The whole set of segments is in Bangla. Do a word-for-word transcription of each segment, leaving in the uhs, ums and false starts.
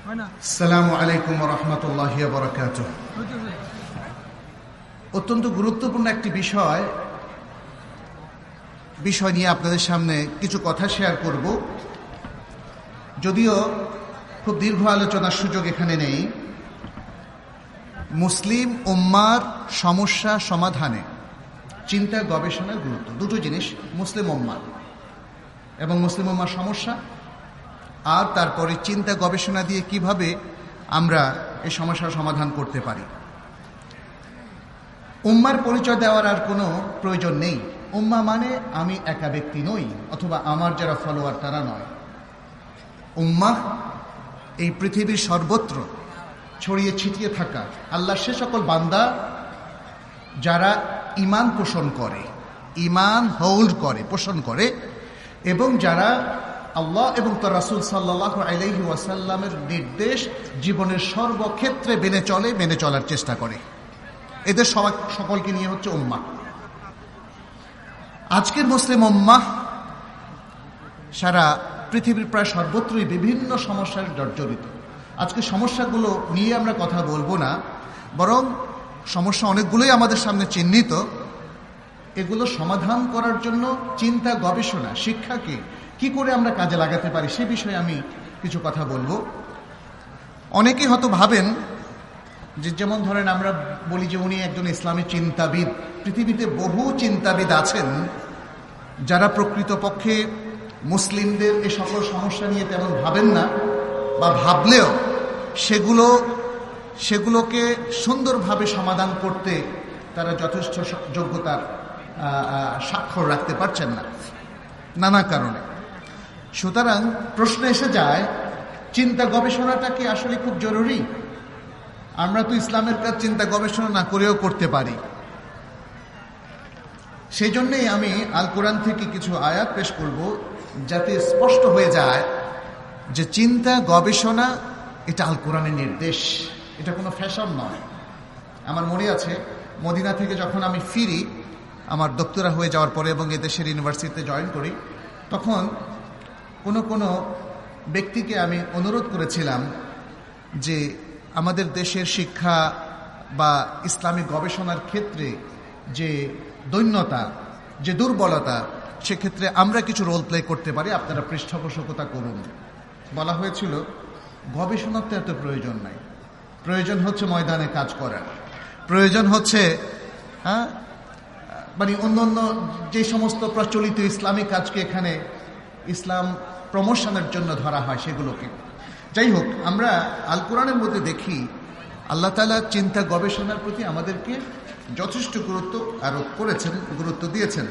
আসসালামু আলাইকুম ওয়া রাহমাতুল্লাহি ওয়া বারাকাতুহু। অত্যন্ত গুরুত্বপূর্ণ একটি বিষয় বিষয় নিয়ে আপনাদের সামনে কিছু কথা শেয়ার করব। যদিও খুব দীর্ঘ আলোচনার সুযোগ এখানে নেই। মুসলিম উম্মার সমস্যা সমাধানে চিন্তা গবেষণার গুরুত্ব, দুটো জিনিস, মুসলিম উম্মা এবং মুসলিম উম্মার সমস্যা, আর তারপরে চিন্তা গবেষণা দিয়ে কিভাবে আমরা এই সমস্যার সমাধান করতে পারি। উম্মার পরিচয় দেওয়ার আর কোনো প্রয়োজন নেই। উম্মা মানে আমি একা ব্যক্তি নই, অথবা আমার যারা ফলোয়ার তারা নয়। উম্মাহ এই পৃথিবীর সর্বত্র ছড়িয়ে ছিটিয়ে থাকা আল্লাহর সে সকল বান্দা যারা ঈমান পোষণ করে, ঈমান হোল্ড করে, পোষণ করে, এবং যারা আল্লাহ এবং তার রাসূল সাল্লাল্লাহু আলাইহি ওয়াসাল্লামের নির্দেশ জীবনের সর্বক্ষেত্রে মেনে চলে, মেনে চলার চেষ্টা করে। এদের সবাই সকলকে নিয়ে হচ্ছে উম্মাহ। আজকের মুসলিম উম্মাহ সারা পৃথিবীর প্রায় সর্বত্রই বিভিন্ন সমস্যার জর্জরিত। আজকে সমস্যাগুলো নিয়ে আমরা কথা বলবো না, বরং সমস্যা অনেকগুলোই আমাদের সামনে চিহ্নিত। এগুলো সমাধান করার জন্য চিন্তা গবেষণা শিক্ষাকে কি করে আমরা কাজে লাগাতে পারি সে বিষয়ে আমি কিছু কথা বলবো। অনেকেই হয়তো ভাবেন যে, যেমন ধরেন আমরা বলি যে উনি একজন ইসলামী চিন্তাবিদ। পৃথিবীতে বহু চিন্তাবিদ আছেন যারা প্রকৃতপক্ষে মুসলিমদের এই সকল সমস্যা নিয়ে তেমন ভাবেন না, বা ভাবলেও সেগুলো সেগুলোকে সুন্দরভাবে সমাধান করতে তারা যথেষ্ট যোগ্যতার স্বাক্ষর রাখতে পারছেন না নানা কারণে। সুতরাং প্রশ্ন এসে যায়, চিন্তা গবেষণাটা কি আসলে খুব জরুরি? আমরা তো ইসলামের কাজ চিন্তা গবেষণা না করেও করতে পারি। সেই জন্যই আমি আল কোরআন থেকে কিছু আয়াত পেশ করব, যাতে স্পষ্ট হয়ে যায় যে চিন্তা গবেষণা এটা আল কোরআনের নির্দেশ, এটা কোনো ফ্যাশন নয়। আমার মনে আছে মদিনা থেকে যখন আমি ফিরি আমার ডক্টরা হয়ে যাওয়ার পরে এবং এদেশের ইউনিভার্সিটিতে জয়েন করি, তখন কোনো কোনো ব্যক্তিকে আমি অনুরোধ করেছিলাম যে আমাদের দেশের শিক্ষা বা ইসলামিক গবেষণার ক্ষেত্রে যে দৈন্যতা, যে দুর্বলতা, সেক্ষেত্রে আমরা কিছু রোল প্লে করতে পারি, আপনারা পৃষ্ঠপোষকতা করুন। বলা হয়েছিল গবেষণার তো এত প্রয়োজন নাই, প্রয়োজন হচ্ছে ময়দানে কাজ করার, প্রয়োজন হচ্ছে হ্যাঁ মানে অন্য অন্য যে সমস্ত প্রচলিত ইসলামিক কাজকে এখানে ইসলাম প্রমোশনের জন্য ধরা হয় সেগুলোকে। যাই হোক, আমরা আল কোরআনের মধ্যে দেখি আল্লাহ তাআলা চিন্তা গবেষণার প্রতি আমাদেরকে যথেষ্ট গুরুত্ব আরোপ করেছেন, গুরুত্ব দিয়েছেন।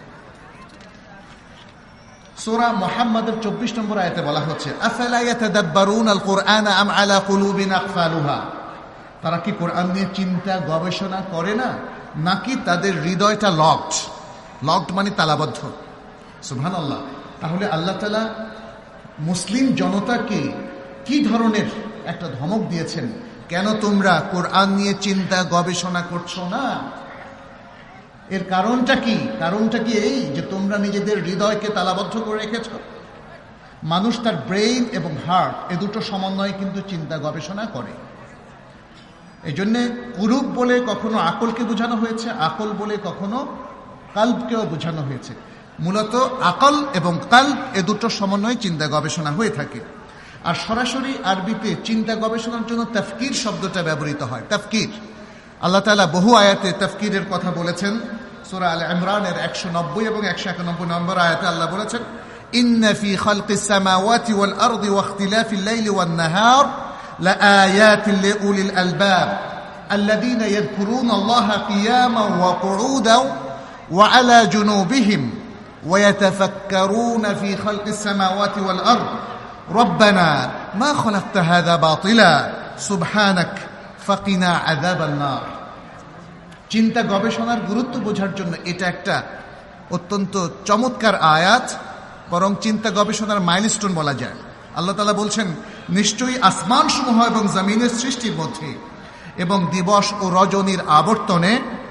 সূরা মুহাম্মাদের চব্বিশ নম্বর আয়াতে বলা হচ্ছে, আফালা ইয়াতাদাব্বারুনাল কুরআনা আম আলা কুলুবিন আকফালুহা। তারা কি কোরআন নিয়ে চিন্তা গবেষণা করে না, নাকি তাদের হৃদয়টা লকড? লকড মানে তালাবদ্ধ। সুবহানাল্লাহ। তাহলে আল্লাহ তাআলা মুসলিম জনতাকে কি ধরনের একটা ধমক দিয়েছেন, কেন তোমরা কোরআন নিয়ে চিন্তা গবেষণা করছো না? এর কারণটা কি? কারণটা কি এই যে তোমরা নিজেদের হৃদয়কে তালাবদ্ধ করে রেখেছ। মানুষ তার ব্রেইন এবং হার্ট এ দুটো সমন্বয়ে কিন্তু চিন্তা গবেষণা করে। এই জন্যে কুলুব বলে কখনো আকলকে বোঝানো হয়েছে, আকল বলে কখনো কালবকেও বোঝানো হয়েছে। মূলত আকল এবং কালব এ দুটো সমন্বয়ে চিন্তা গবেষণা হয়ে থাকে। আর সরাসরি আরবিতে চিন্তা গবেষণার জন্য তাফকির শব্দটা ব্যবহৃত হয়। তাফকির, আল্লাহ তাআলা বহু আয়াতে তাফকিরের কথা বলেছেন। সূরা আল ইমরানের একশো নব্বই এবং একশো একানব্বই নম্বর আয়াতে আল্লাহ বলেছেন, ইন্না ফি খালকিস সামাওয়াতি ওয়াল আরদি ওয়া ইখতিলাফিল লাইলি ওয়ান নাহার লাআয়াতিন লিউলিল আলবাব আল্লাযীনা ইয়াযকুরুনাল্লাহা কিয়ামান ওয়া qu'udan ওয়া আলা জুনুবিহিম ওয়া ইয়াতাফাক্কারুনা ফি খালকিস সামাওয়াতি ওয়াল আরদ রব্বানা মা খালাকতা হাযা বাতিলা সুবহানাক ফাকিনা আযাবান নার। চিন্তা গবেষণার গুরুত্ব বোঝার জন্য এটা একটা অত্যন্ত চমৎকার আয়াত, বরং চিন্তা গবেষণার মাইলস্টোন বলা যায়। আল্লাহ তাআলা বলছেন, নিশ্চয়ই আসমান সমূহ এবং জমিনের সৃষ্টির মধ্যে এবং দিবস ও রজনীর আবর্তনে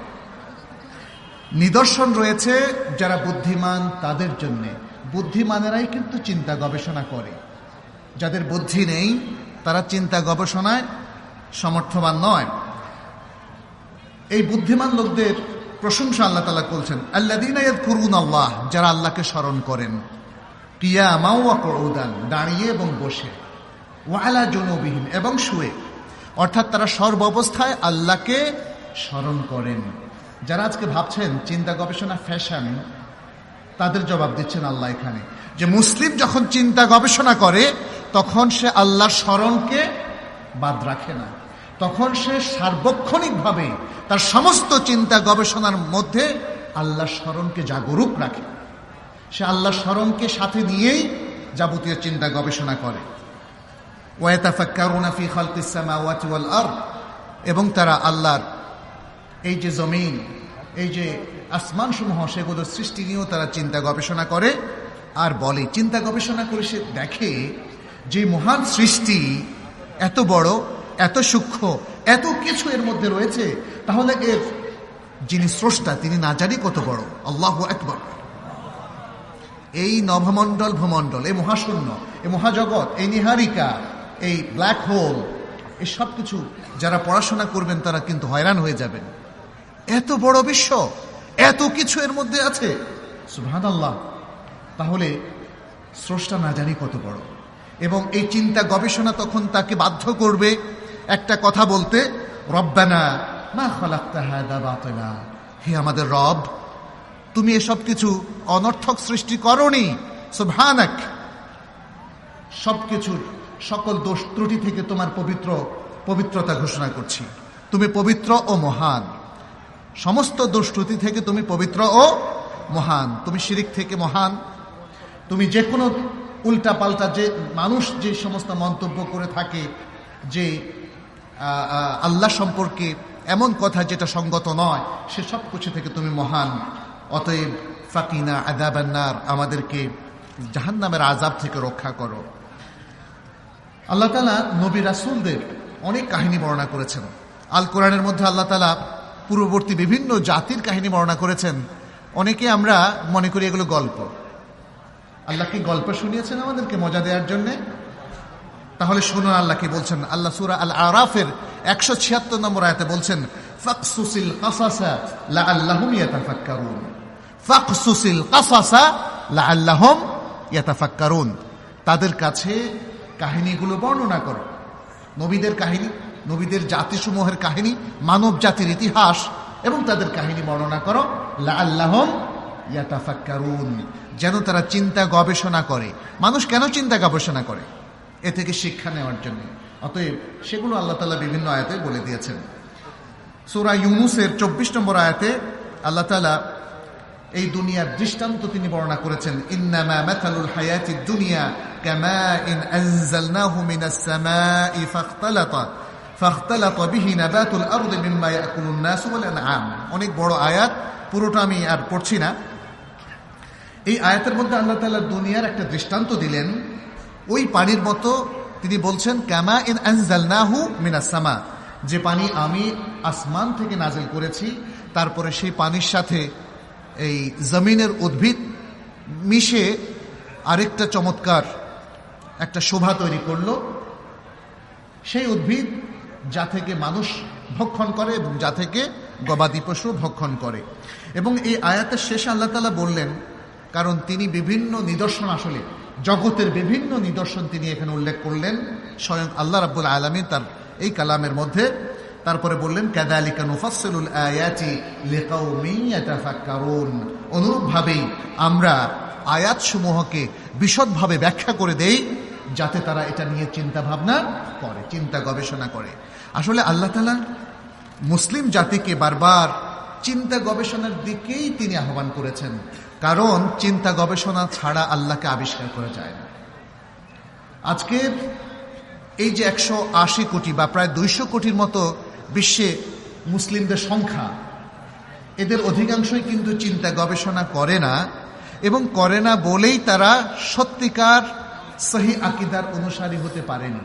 নিদর্শন রয়েছে যারা বুদ্ধিমান তাদের জন্য। বুদ্ধিমানেরাই কিন্তু চিন্তা গবেষণা করে। যাদের বুদ্ধি নেই তারা চিন্তা গবেষণায় সমর্থবান নয়। এই বুদ্ধিমান লোকদের প্রশংসা আল্লাহ তাআলা করছেন, আল্লাযীনা ইয়াযকুরুনাল্লাহ, যারা আল্লাহকে স্মরণ করেন, কিয়ামান ওয়া কুউদান, দাঁড়িয়ে এবং বসে, ওয়া আলা জুনুবিহিম, এবং শুয়ে, অর্থাৎ তারা সর্ব অবস্থায় আল্লাহকে স্মরণ করেন। যারা আজকে ভাবছেন চিন্তা গবেষণা ফ্যাশন, তাদের জবাব দিচ্ছেন আল্লাহ এখানে, যে মুসলিম যখন চিন্তা গবেষণা করে তখন সে আল্লাহর স্মরণকে বাদ রাখে না, তখন সে সার্বক্ষণিকভাবে তার সমস্ত চিন্তা গবেষণার মধ্যে আল্লাহর স্মরণকে জাগরুক রাখে। সে আল্লাহর স্মরণকে সাথে নিয়েই যাবতীয় চিন্তা গবেষণা করে। ওয়াতাফাক্কারুনা ফি খালকিস সামাওয়াতি ওয়াল আরদ, এবং তারা আল্লাহর এই যে জমিন, এই যে আসমান সমূহ, সেগুলোর সৃষ্টি নিয়েও তারা চিন্তা গবেষণা করে। আর বলে, চিন্তা গবেষণা করে সে দেখে যে মহান সৃষ্টি এত বড়, এত সূক্ষ্ম, এত কিছু এর মধ্যে রয়েছে, তাহলে এর যিনি স্রষ্টা তিনি না জানি কত বড়। আল্লাহু আকবার। এই নভমণ্ডল, ভূমণ্ডল, এই মহাশূন্য, এই মহাজগৎ, এই নিহারিকা, এই ব্ল্যাক হোল, এই সব কিছু যারা পড়াশোনা করবেন তারা কিন্তু হয়রান হয়ে যাবেন। এত বড় বিশ্ব, এত কিছু এর মধ্যে আছে, সুবহানাল্লাহ। তাহলে স্রষ্টা না জানি কত বড়। এবং এই চিন্তা গবেষণা তখন তাকে বাধ্য করবে একটা কথা বলতে, রব্বানা মা খালাকতা হাযা বাতিলা, হে আমাদের রব, তুমি এসব কিছু অনর্থক সৃষ্টি করনি। সুবহানাক, সবকিছুর সকল দোষ ত্রুটি থেকে তোমার পবিত্র পবিত্রতা ঘোষণা করছি। তুমি পবিত্র ও মহান, সমস্ত দোষ ত্রুটি থেকে তুমি পবিত্র ও মহান, তুমি শিরিক থেকে মহান। তুমি যে কোনো উল্টা পাল্টা, যে মানুষ যে সমস্ত মন্তব্য করে থাকে যে আল্লাহ সম্পর্কে এমন কথা যেটা সঙ্গত নয়, সে সব কিছু থেকে তুমি মহান। অতএব ফাকিনা আযাবান নার, আমাদেরকে জাহান্নামের আযাব থেকে রক্ষা করো। আল্লাহ তাআলা নবী রাসূলদের অনেক কাহিনী বর্ণনা করেছেন। আল কোরআনের মধ্যে আল্লাহ তাআলা পূর্ববর্তী বিভিন্ন জাতির কাহিনী বর্ণনা করেছেন। অনেকে আমরা মনে করি এগুলো গল্প। আল্লাহ কি গল্প শুনিয়েছেন আমাদেরকে মজা দেওয়ার জন্য? তাহলে শুনুন আল্লাহ কি বলছেন। আল্লাহ সূরা আল আরাফের একশো ছিয়াত্তর নম্বর আয়াতে বলছেন, ফাকসুসিল কাসাসা লাআল্লাহুম ইয়াতাফাক্কারুন। ফাকসুসিল কাসাসা লাআল্লাহুম ইয়াতাফাক্কারুন, তাদের কাছে কাহিনীগুলো বর্ণনা করো। নবীদের কাহিনী, নবীদের জাতিসমূহের কাহিনী, মানব জাতির ইতিহাস এবং তাদের কাহিনী বর্ণনা করো। লাআল্লাহুম ইয়াতাফাক্কারুন, যেন তারা চিন্তা গবেষণা করে। মানুষ কেন চিন্তা গবেষণা করে? এ থেকে শিক্ষা নেওয়ার জন্য। অতএব সেগুলো আল্লাহ তাআলা বিভিন্ন আয়াতে বলে দিয়েছেন। সূরা ইউনূসের চব্বিশ নম্বর আয়াতে আল্লাহ তাআলা এই দুনিয়ার দৃষ্টান্ত তিনি বর্ণনা করেছেন। ইন্নামা মাথালুল হায়াতিদ দুনিয়া কামাইন আনজালনাহু মিনাস সামাই ফাখতালাতা ফাখতালাতা বিহি নাবাতুল আরদি মিম্মা ইয়াকুলুন নাসু ওয়াল আনআম। অনেক বড় আয়াত, পুরোটা আমি আর পড়ছি না। এই আয়াতের মধ্যে আল্লাহ তাআলা দুনিয়ার একটা দৃষ্টান্ত দিলেন। ওই পানির মতো তিনি বলছেন, কামা ইন আনজালনাহু মিনাস সামা, যে পানি আমি আসমান থেকে নাজিল করেছি, তারপরে সেই পানির সাথে এই জমিনের উদ্ভিদ মিশে আরেকটা চমৎকার একটা শোভা তৈরি করলো। সেই উদ্ভিদ যা থেকে মানুষ ভক্ষণ করে এবং যা থেকে গবাদি পশু ভক্ষণ করে। এবং এই আয়াতের শেষে আল্লাহ তাআলা বললেন, কারণ তিনি বিভিন্ন নিদর্শন, আসলে জগতের বিভিন্ন নিদর্শন তিনি এখানে উল্লেখ করলেন স্বয়ং আল্লাহ রাব্বুল আলামিন তার এই কালামের মধ্যে। তারপরে বললেন, কাযালিকা নুফাসসিলুল আয়াতি লিকাউমিন ইয়াতাফাক্কারুন, অনুরূপভাবেই আমরা আয়াতসমূহকে বিশদভাবে ব্যাখ্যা করে দেই যাতে তারা এটা নিয়ে চিন্তা ভাবনা করে, চিন্তা গবেষণা করে। আসলে আল্লাহ তাআলা মুসলিম জাতিকে বারবার চিন্তা গবেষণার দিকেই তিনি আহ্বান করেছেন, কারণ চিন্তা গবেষণা ছাড়া আল্লাহকে আবিষ্কার করা যায় না। আজকে এই যে একশো আশি কোটি বা প্রায় দুইশো কোটির মতো বিশ্বে মুসলিমদের সংখ্যা, এদের অধিকাংশই কিন্তু চিন্তা গবেষণা করে না, এবং করে না বলেই তারা সত্যিকার সহি আকীদার অনুসারী হতে পারেনি।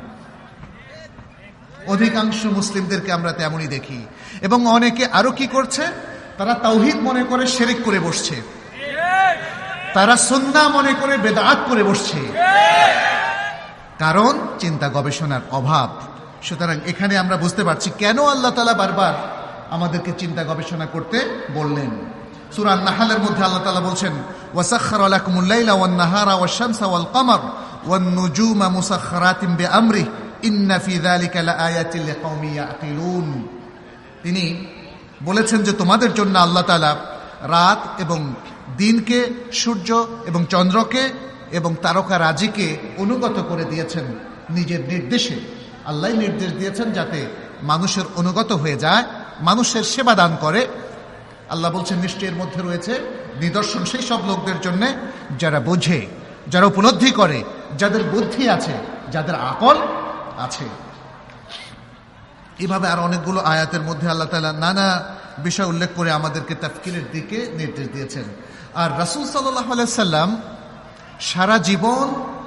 অধিকাংশ মুসলিমদেরকে আমরা তেমনই দেখি। এবং অনেকে আরো কি করছে, তারা তাওহীদ মনে করে শিরক করে বসছে, তারা সুন্নাহ মনে করে বেদাত করে বসছে, কারণ চিন্তা গবেষণার অভাব। সুতরাং এখানে আমরা বুঝতে পারছি কেন আল্লাহ তাআলা বারবার আমাদেরকে চিন্তা গবেষণা করতে বললেন। সূরা আন-নাহলের মধ্যে আল্লাহ তাআলা বলছেন, ওয়াসাখখারা লাকুমুল লাইলা ওয়ান নাহারা ওয়াশ শামসা ওয়াল কমার ওয়ান নুজুমা মুসাখখারাতিন বিআমরিহি ইন্না ফি যালিকা লাআয়াতিন লিকাওমিন ইয়াকিলুন। তিনি বলেছেন যে তোমাদের জন্য আল্লাহ তাআলা রাত এবং দিনকে, সূর্য এবং চন্দ্রকে এবং তারকা রাজিকে অনুগত করে দিয়েছেন নিজের নির্দেশে। আল্লাহ নির্দেশ দিয়েছেন যাতে মানুষের অনুগত হয়ে যায়, মানুষের সেবা দান করে। আল্লাহ বলছেন নিশ্চয়ের মধ্যে রয়েছে নিদর্শন সেই সব লোকদের জন্য যারা বোঝে, যারা উপলব্ধি করে, যাদের বুদ্ধি আছে, যাদের আকল আছে। এভাবে আর অনেকগুলো আয়াতের মধ্যে আল্লাহ তাআলা নানা বিষয় উল্লেখ করে আমাদেরকে তাফকিরের দিকে নির্দেশ দিয়েছেন। আর রাসূল সাল্লাল্লাহু আলাইহি সাল্লাম সারা জীবন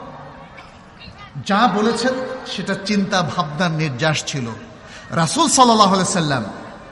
যা বলেছেন সেটা চিন্তা ভাবনার নির্যাস ছিল। রাসূল সাল্লাল্লাহু আলাইহি সাল্লাম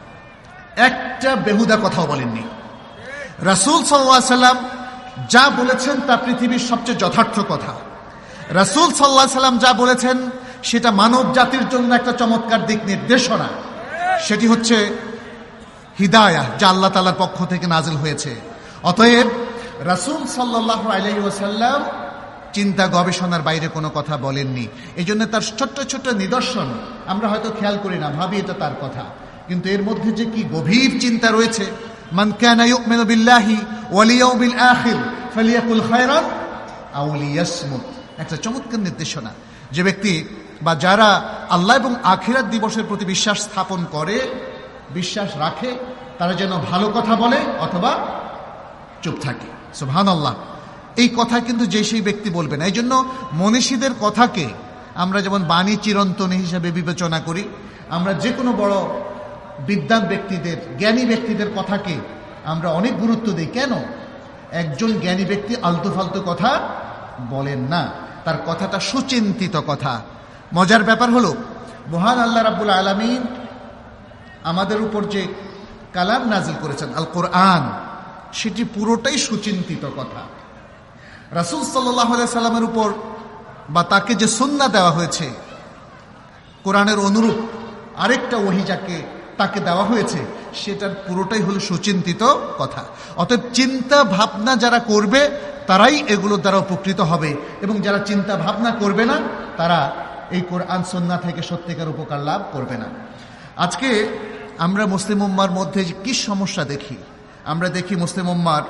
একটা বেহুদা কথাও বলেননি। রাসূল সাল্লাল্লাহু আলাইহি সাল্লাম যা বলেছেন তা পৃথিবীর সবচেয়ে যথার্থ কথা। রাসূল সাল্লাল্লাহু আলাইহি সাল্লাম যা বলেছেন সেটা মানব জাতির জন্য একটা চমৎকার দিক নির্দেশনা। সেটি হচ্ছে হিদায়াহ, যা আল্লাহ তাআলার পক্ষ থেকে নাজিল হয়েছে। অতএব রাসূল সাল্লাল্লাহু আলাইহি ওয়াসাল্লাম চিন্তা গবেষণার বাইরে কোনো কথা বলেননি। এই জন্য তার ছোট্ট ছোট্ট নিদর্শন আমরা হয়তো খেয়াল করি না, ভাবি এটা তার কথা, কিন্তু এর মধ্যে যে কি গভীর চিন্তা রয়েছে। মান কানা ইউমিনু বিল্লাহি ওয়াল ইয়াউমিল আখির ফালিয়াকুল খায়রান আও লিয়াসমুত। একটা চমৎকার নির্দেশনা। যে ব্যক্তি বা যারা আল্লাহ এবং আখিরাত দিবসের প্রতি বিশ্বাস স্থাপন করে, বিশ্বাস রাখে, তারা যেন ভালো কথা বলে অথবা চুপ থাকে। সুবহানাল্লাহ। এই কথা কিন্তু যে সেই ব্যক্তি বলবে না। এই জন্য মনীষীদের কথাকে আমরা যেমন বাণী চিরন্তনী হিসেবে বিবেচনা করি, আমরা যে কোনো বড় বিদ্বান ব্যক্তিদের, জ্ঞানী ব্যক্তিদের কথাকে আমরা অনেক গুরুত্ব দিই। কেন? একজন জ্ঞানী ব্যক্তি আলতু ফালতু কথা বলেন না, তার কথাটা সুচিন্তিত কথা। মজার ব্যাপার হলো, মহান আল্লাহ রাব্বুল আলামিন আমাদের উপর যে কালাম নাজিল করেছেন আল কোরআন, সেটি পুরোটাই সুচিন্তিত কথা। রাসূল সাল্লাল্লাহু আলাইহি সাল্লামের উপর বা তাকে যে সুন্নাহ দেওয়া হয়েছে, কোরআনের অনুরূপ আরেকটা ওহী যাকে তাকে দেওয়া হয়েছে, সেটার পুরোটাই হলো সুচিন্তিত কথা। অতএব চিন্তা ভাবনা যারা করবে তারাই এগুলোর দ্বারা উপকৃত হবে, এবং যারা চিন্তা ভাবনা করবে না তারা এই কোরআন সুন্নাহ থেকে সত্যিকার উপকার লাভ করবে না। আজকে আমরা মুসলিম উম্মার মধ্যে কি সমস্যা দেখি? আমরা দেখি মুসলিম উম্মার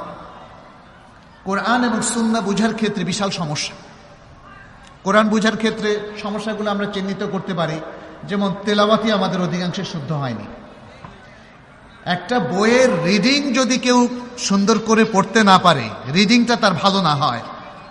কোরআন এবং সুন্নাহ বুঝার ক্ষেত্রে বিশাল সমস্যা। কোরআন বুঝার ক্ষেত্রে সমস্যাগুলো আমরা চিহ্নিত করতে পারি। যেমন তেলাওয়াতি আমাদের অধিকাংশে শুদ্ধ হয়নি। একটা বইয়ের রিডিং যদি কেউ সুন্দর করে পড়তে না পারে, রিডিংটা তার ভালো না হয়,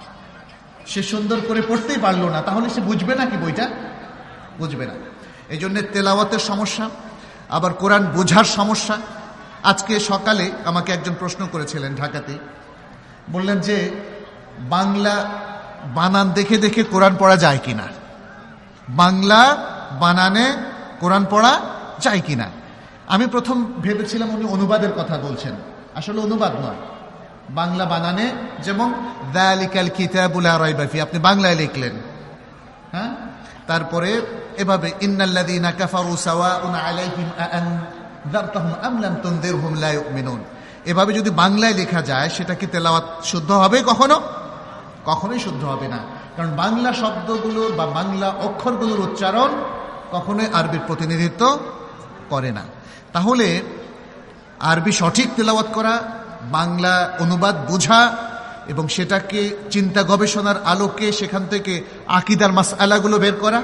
সে সুন্দর করে পড়তেই পারলো না, তাহলে সে বুঝবে না কি বইটা? বুঝবে না। এই জন্য তেলাওয়াতের সমস্যা, আবার কোরআন বোঝার সমস্যা। আজকে সকালে আমাকে একজন প্রশ্ন করেছিলেন ঢাকাতে, বললেন যে বাংলা বানান দেখে দেখে কোরআন পড়া যায় কিনা, বাংলা বানানে কোরআন পড়া যায় কিনা। আমি প্রথম ভেবেছিলাম উনি অনুবাদের কথা বলছেন, আসলে অনুবাদ নয়, বাংলা বানানে। যেমন যালিকাল কিতাবু লা রাইবা ফিহি, আপনি বাংলায় লিখলেন, হ্যাঁ, তারপরে এভাবে ইন্নাল্লাযীনা কাফারু সাওয়াউন আলাইহিম আআনযারতাহুম আম লাম তুনযিরহুম লা ইউমিনুন। এভাবে যদি বাংলায় লেখা যায়, সেটা কি তেলাওয়াত শুদ্ধ হবে? কখনো কখনোই শুদ্ধ হবে না। কারণ বাংলা শব্দগুলোর বা বাংলা অক্ষরগুলোর উচ্চারণ কখনোই আরবির প্রতিনিধিত্ব করে না। তাহলে আরবি সঠিক তেলাওয়াত করা, বাংলা অনুবাদ বোঝা এবং সেটাকে চিন্তা গবেষণার আলোকে সেখান থেকে আকীদার মাসআলাগুলো বের করা,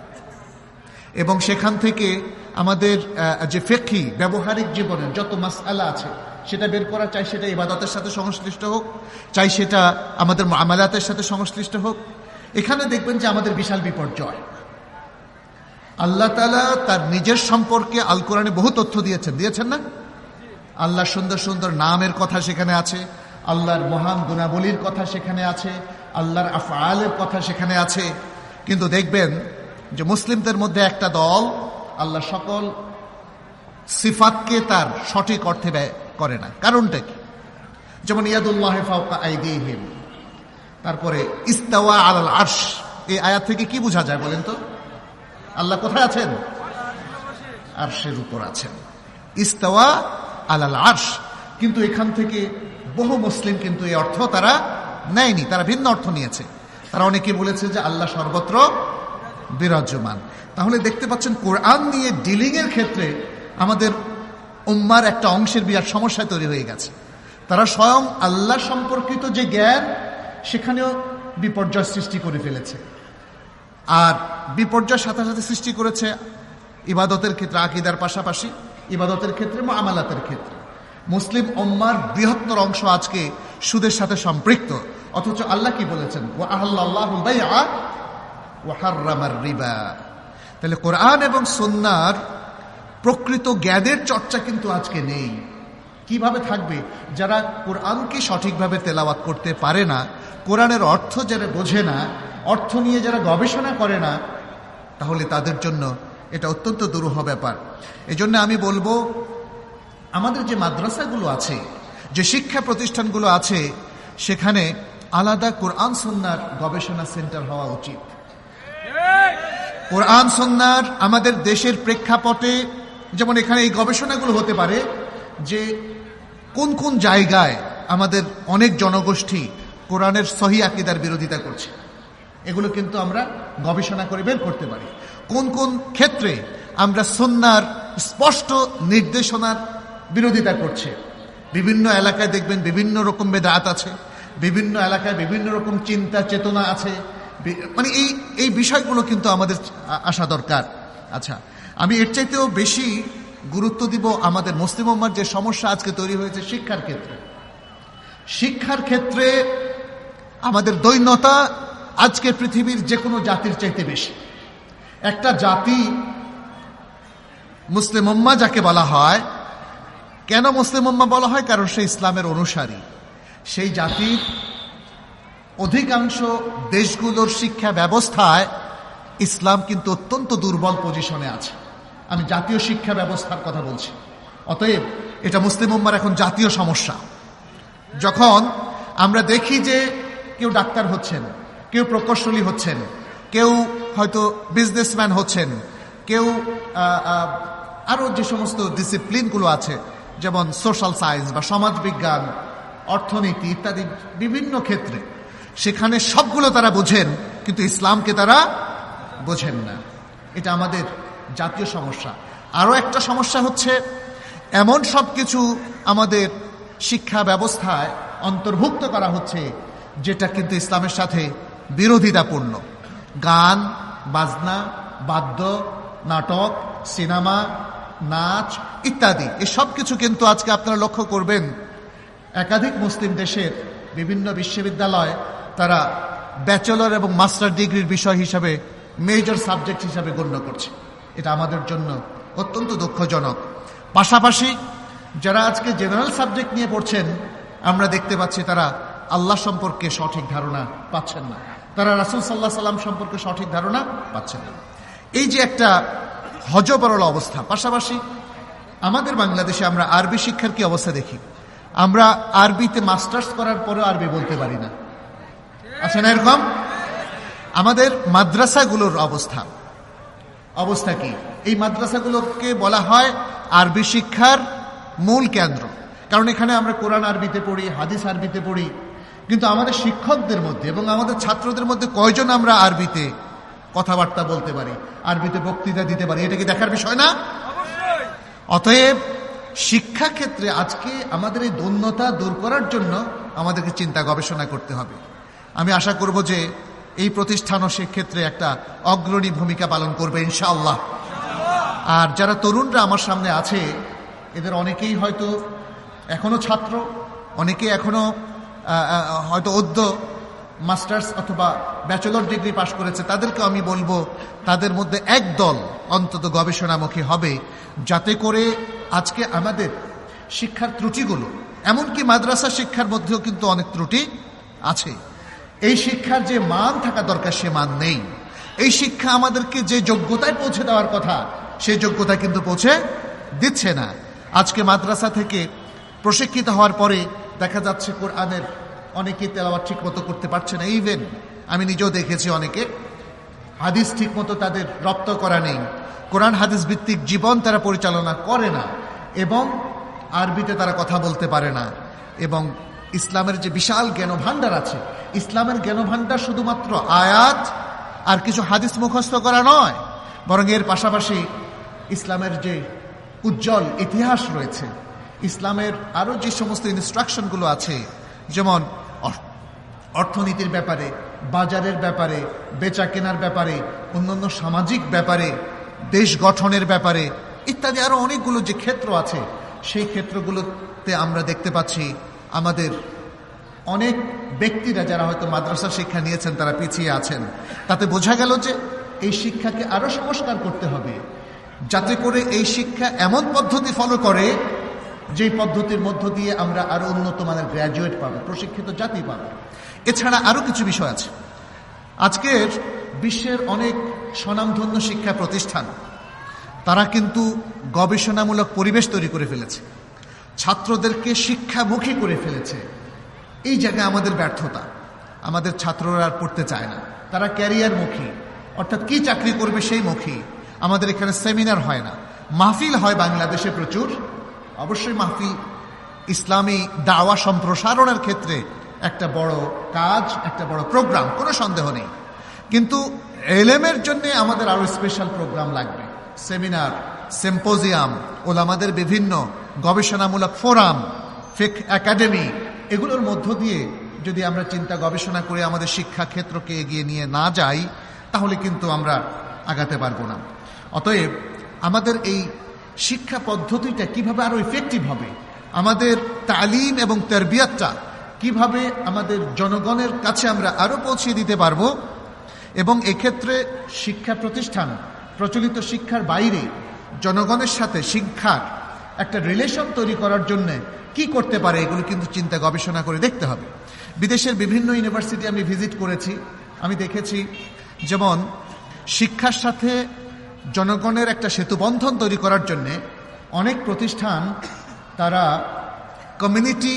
এবং সেখান থেকে আমাদের যে ফিকহি ব্যবহারিক জীবনের যত মাসআলা আছে সেটা বের করা, চাই সেটা ইবাদতের সাথে সংশ্লিষ্ট হোক, চাই সেটা আমাদের মুআমালাতের সাথে সংশ্লিষ্ট হোক। এখানে দেখবেন যে আমাদের বিশাল বিপর্যয়। আল্লাহ তাআলা তার নিজের সম্পর্কে আল কোরআনে বহু তথ্য দিয়েছেন, দিয়েছেন না? আল্লাহর সুন্দর সুন্দর নামের কথা সেখানে আছে, আল্লাহর মহান গুণাবলীর কথা সেখানে আছে, আল্লাহর আফআলের কথা সেখানে আছে। কিন্তু দেখবেন যে মুসলিমদের মধ্যে একটা দল আল্লাহ সকল সিফাতকে তার সঠিক অর্থে ব্যয় করে না। কারণটা কি? যেমন ইয়াদুল্লাহি ফাওকা আইদিহিম, তারপরে ইস্তাওয়া আলাল আরশ, এই আয়াত থেকে কি বোঝা যায় বলেন তো? আল্লাহ কোথায় আছেন? আরশের উপর আছেন। ইস্তাওয়া আলাল আরশ। কিন্তু এখান থেকে বহু মুসলিম কিন্তু এই অর্থ তারা নেয়নি, তারা ভিন্ন অর্থ নিয়েছে। তারা অনেকে বলেছে যে আল্লাহ সর্বত্র বিরাজমান। তাহলে দেখতে পাচ্ছেন কোরআন নিয়ে ডিলিং এর ক্ষেত্রে আমাদের উম্মার একটা অংশের বিরাট সমস্যা তৈরি হয়ে গেছে। তারা স্বয়ং আল্লাহ সম্পর্কিত যে জ্ঞান সেখানেও বিপর্যয় সৃষ্টি করে ফেলেছে। আর বিপর্যয়ের সাথে সাথে সৃষ্টি করেছে ইবাদতের ক্ষেত্রে, আকীদার পাশাপাশি ইবাদতের ক্ষেত্রে, মুআমালাতের ক্ষেত্রে। মুসলিম উম্মার বৃহত্তর অংশ আজকে সুদের সাথে সম্পৃক্ত। অথচ আল্লাহ কি বলেছেন? ওয়া আহাল্লাল্লাহুল বাইআ ওয়া হাররামার রিবা। তাহলে কোরআন এবং সুন্নাহর প্রকৃত জ্ঞানের চর্চা কিন্তু আজকে নেই। কিভাবে থাকবে? যারা কোরআনকে সঠিকভাবে তেলাওয়াত করতে পারে না, কোরআনের অর্থ যারা বোঝে না, অর্থ নিয়ে যারা গবেষণা করে না, তাহলে তাদের জন্য এটা অত্যন্ত দুরূহ ব্যাপার। এই জন্য আমি বলবো, আমাদের যে মাদ্রাসাগুলো আছে, যে শিক্ষা প্রতিষ্ঠানগুলো আছে, সেখানে আলাদা কোরআন সুন্নাহর গবেষণা সেন্টার হওয়া উচিত। কোরআন সুন্নাহর আমাদের দেশের প্রেক্ষাপটে যেমন এখানে এই গবেষণাগুলো হতে পারে যে কোন কোন জায়গায় আমাদের অনেক জনগোষ্ঠী কোরআনের সহি আকীদার বিরোধিতা করছে, এগুলো কিন্তু আমরা গবেষণা করে বের করতে পারি। কোন কোন ক্ষেত্রে আমরা সুন্নাহর স্পষ্ট নির্দেশনার বিরোধিতা করছে। বিভিন্ন এলাকায় দেখবেন বিভিন্ন রকম বেদাত আছে, বিভিন্ন এলাকায় বিভিন্ন রকম চিন্তা চেতনা আছে, মানে এই এই বিষয়গুলো কিন্তু আমাদের আসা দরকার। আচ্ছা, আমি এর চাইতেও বেশি গুরুত্ব দিব আমাদের মুসলিম উম্মার যে সমস্যা আজকে তৈরি হয়েছে শিক্ষার ক্ষেত্রে। শিক্ষার ক্ষেত্রে আমাদের দৈন্যতা আজকে পৃথিবীর যে কোনো জাতির চাইতে বেশি। একটা জাতি মুসলিম উম্মাহ যাকে বলা হয়, কেন মুসলিম উম্মাহ বলা হয়? কারণ সে ইসলামের অনুসারী। সেই জাতির অধিকাংশ দেশগুলোর শিক্ষা ব্যবস্থায় ইসলাম কিন্তু অত্যন্ত দুর্বল পজিশনে আছে। আমি জাতীয় শিক্ষা ব্যবস্থার কথা বলছি। অতএব এটা মুসলিম উম্মার এখন জাতীয় সমস্যা। যখন আমরা দেখি যে কেউ ডাক্তার হচ্ছেন, কেউ প্রকৌশলী হচ্ছেন, কেউ হয়তো বিজনেসম্যান হচ্ছেন, কেউ আরো যে সমস্ত ডিসিপ্লিনগুলো আছে যেমন সোশ্যাল সায়েন্স বা সমাজবিজ্ঞান, অর্থনীতি ইত্যাদি বিভিন্ন ক্ষেত্রে, সেখানে সবগুলো তারা বোঝেন, কিন্তু ইসলামকে তারা বোঝেন না। এটা আমাদের জাতীয় সমস্যা। আরো একটা সমস্যা হচ্ছে এমন সব কিছু আমাদের শিক্ষা ব্যবস্থায় অন্তর্ভুক্ত করা হচ্ছে যেটা কিন্তু ইসলামের সাথে বিরোধিতাপূর্ণ। গান, বাজনা, বাদ্য, নাটক, সিনেমা, নাচ ইত্যাদি, এসব কিছু কিন্তু আজকে আপনারা লক্ষ্য করবেন একাধিক মুসলিম দেশের বিভিন্ন বিশ্ববিদ্যালয় তারা ব্যাচেলর এবং মাস্টার ডিগ্রির বিষয় হিসাবে মেজর সাবজেক্ট হিসাবে গণ্য করছে। এটা আমাদের জন্য অত্যন্ত দুঃখজনক। পাশাপাশি যারা আজকে জেনারেল সাবজেক্ট নিয়ে পড়ছেন, আমরা দেখতে পাচ্ছি তারা আল্লাহ সম্পর্কে সঠিক ধারণা পাচ্ছেন না, তারা রাসূল সাল্লাল্লাহু আলাইহি সাল্লাম সম্পর্কে সঠিক ধারণা পাচ্ছেন না। এই যে একটা হযবরল অবস্থা। পাশাপাশি আমাদের বাংলাদেশে আমরা আরবি শিক্ষার কি অবস্থা দেখি। আমরা আরবিতে মাস্টার্স করার পরেও আরবি বলতে পারি না, আছে না এরকম? আমাদের মাদ্রাসাগুলোর অবস্থা অবস্থা কি? এই মাদ্রাসাগুলোকে বলা হয় আরবি শিক্ষার মূল কেন্দ্র, কারণ এখানে আমরা কোরআন আরবিতে পড়ি, হাদিস আরবিতে পড়ি, কিন্তু আমাদের শিক্ষকদের মধ্যে এবং আমাদের ছাত্রদের মধ্যে কয়জন আমরা আরবিতে কথাবার্তা বলতে পারি, আরবিতে বক্তৃতা দিতে পারি? এটা কি দেখার বিষয় না? অতএব শিক্ষা ক্ষেত্রে আজকে আমাদের এই দৈন্যতা দূর করার জন্য আমাদেরকে চিন্তা গবেষণা করতে হবে। আমি আশা করব যে এই প্রতিষ্ঠানও সেক্ষেত্রে একটা অগ্রণী ভূমিকা পালন করবে ইনশাআল্লাহ। আর যারা তরুণরা আমার সামনে আছে, এদের অনেকেই হয়তো এখনো ছাত্র, অনেকে এখনো হয়তো অদ্য মাস্টার্স অথবা ব্যাচেলর ডিগ্রি পাশ করেছে। তাদেরকে আমি বলবো তাদের মধ্যে একদল অন্তত গবেষণামুখী হবে, যাতে করে আজকে আমাদের শিক্ষার ত্রুটিগুলো, এমনকি মাদ্রাসা শিক্ষার মধ্যেও কিন্তু অনেক ত্রুটি আছে, এই শিক্ষার যে মান থাকা দরকার সে মান নেই। এই শিক্ষা আমাদেরকে যে যোগ্যতায় পৌঁছে দেওয়ার কথা সেই যোগ্যতা কিন্তু পৌঁছে দিচ্ছে না। আজকে মাদ্রাসা থেকে প্রশিক্ষিত হওয়ার পরে দেখা যাচ্ছে কোরআনের অনেকে তেলাওয়াত ঠিক মতো করতে পারছে না। ইভেন আমি নিজেও দেখেছি অনেকে হাদিস ঠিক মতো তাদের রপ্ত করা নেই, কোরআন হাদিস ভিত্তিক জীবন তারা পরিচালনা করে না, এবং আরবিতে তারা কথা বলতে পারে না, এবং ইসলামের যে বিশাল জ্ঞান ভাণ্ডার আছে, ইসলামের জ্ঞান ভাণ্ডার শুধুমাত্র আয়াত আর কিছু হাদিস মুখস্থ করা নয়, বরং এর পাশাপাশি ইসলামের যে উজ্জ্বল ইতিহাস রয়েছে, ইসলামের আরো যে সমস্ত ইনস্ট্রাকশনগুলো আছে, যেমন অর্থনীতির ব্যাপারে, বাজারের ব্যাপারে, বেচা কেনার ব্যাপারে, অন্যান্য সামাজিক ব্যাপারে, দেশ গঠনের ব্যাপারে ইত্যাদি আরো অনেকগুলো যে ক্ষেত্র আছে, সেই ক্ষেত্রগুলোতে আমরা দেখতে পাচ্ছি আমাদের অনেক ব্যক্তিরা যারা হয়তো মাদ্রাসা শিক্ষা নিয়েছেন তারা পিছিয়ে আছেন। তাতে বোঝা গেল যে এই শিক্ষাকে আরো সংস্কার করতে হবে, যাতে করে এই শিক্ষা এমন পদ্ধতি ফলো করে যে পদ্ধতির মধ্য দিয়ে আমরা আরো উন্নত মানের গ্র্যাজুয়েট পাবো, প্রশিক্ষিত জাতি পাবো। এছাড়া আরো কিছু বিষয় আছে। আজকের বিশ্বের অনেক স্বনামধন্য শিক্ষা প্রতিষ্ঠান তারা কিন্তু গবেষণামূলক পরিবেশ তৈরি করে ফেলেছে, ছাত্রদেরকে শিক্ষামুখী করে ফেলেছে। এই জায়গায় আমাদের ব্যর্থতা, আমাদের ছাত্ররা আর পড়তে চায় না, তারা ক্যারিয়ারমুখী, অর্থাৎ কি চাকরি করবে সেই মুখী। আমাদের এখানে সেমিনার হয় না, মাহফিল হয় বাংলাদেশে প্রচুর, অবশ্যই মাহফিল ইসলামী দাওয়া সম্প্রসারণের ক্ষেত্রে একটা বড় কাজ, একটা বড় প্রোগ্রাম, কোনো সন্দেহ নেই। কিন্তু এলেমের জন্য আমাদের আরো স্পেশাল প্রোগ্রাম লাগবে, সেমিনার, সিম্পোজিয়াম, ওলামাদের বিভিন্ন গবেষণামূলক ফোরাম, ফিক একাডেমি, এগুলোর মধ্য দিয়ে যদি আমরা চিন্তা গবেষণা করে আমাদের শিক্ষা ক্ষেত্রকে এগিয়ে নিয়ে না যাই, তাহলে কিন্তু আমরা আগাতে পারবো না। অতএব আমাদের এই শিক্ষা পদ্ধতিটা কিভাবে আরো ইফেক্টিভ হবে, আমাদের তালিম এবং তারবিয়াতটা কিভাবে আমাদের জনগণের কাছে আমরা আরো পৌঁছে দিতে পারবো, এবং এক্ষেত্রে শিক্ষা প্রতিষ্ঠান প্রচলিত শিক্ষার বাইরে জনগণের সাথে শিক্ষার একটা রিলেশন তৈরি করার জন্য কি করতে পারে, এগুলো কিন্তু চিন্তা গবেষণা করে দেখতে হবে। বিদেশের বিভিন্ন ইউনিভার্সিটি আমি ভিজিট করেছি, আমি দেখেছি যেমন শিক্ষার সাথে জনগণের একটা সেতুবন্ধন তৈরি করার জন্য অনেক প্রতিষ্ঠান তারা কমিউনিটি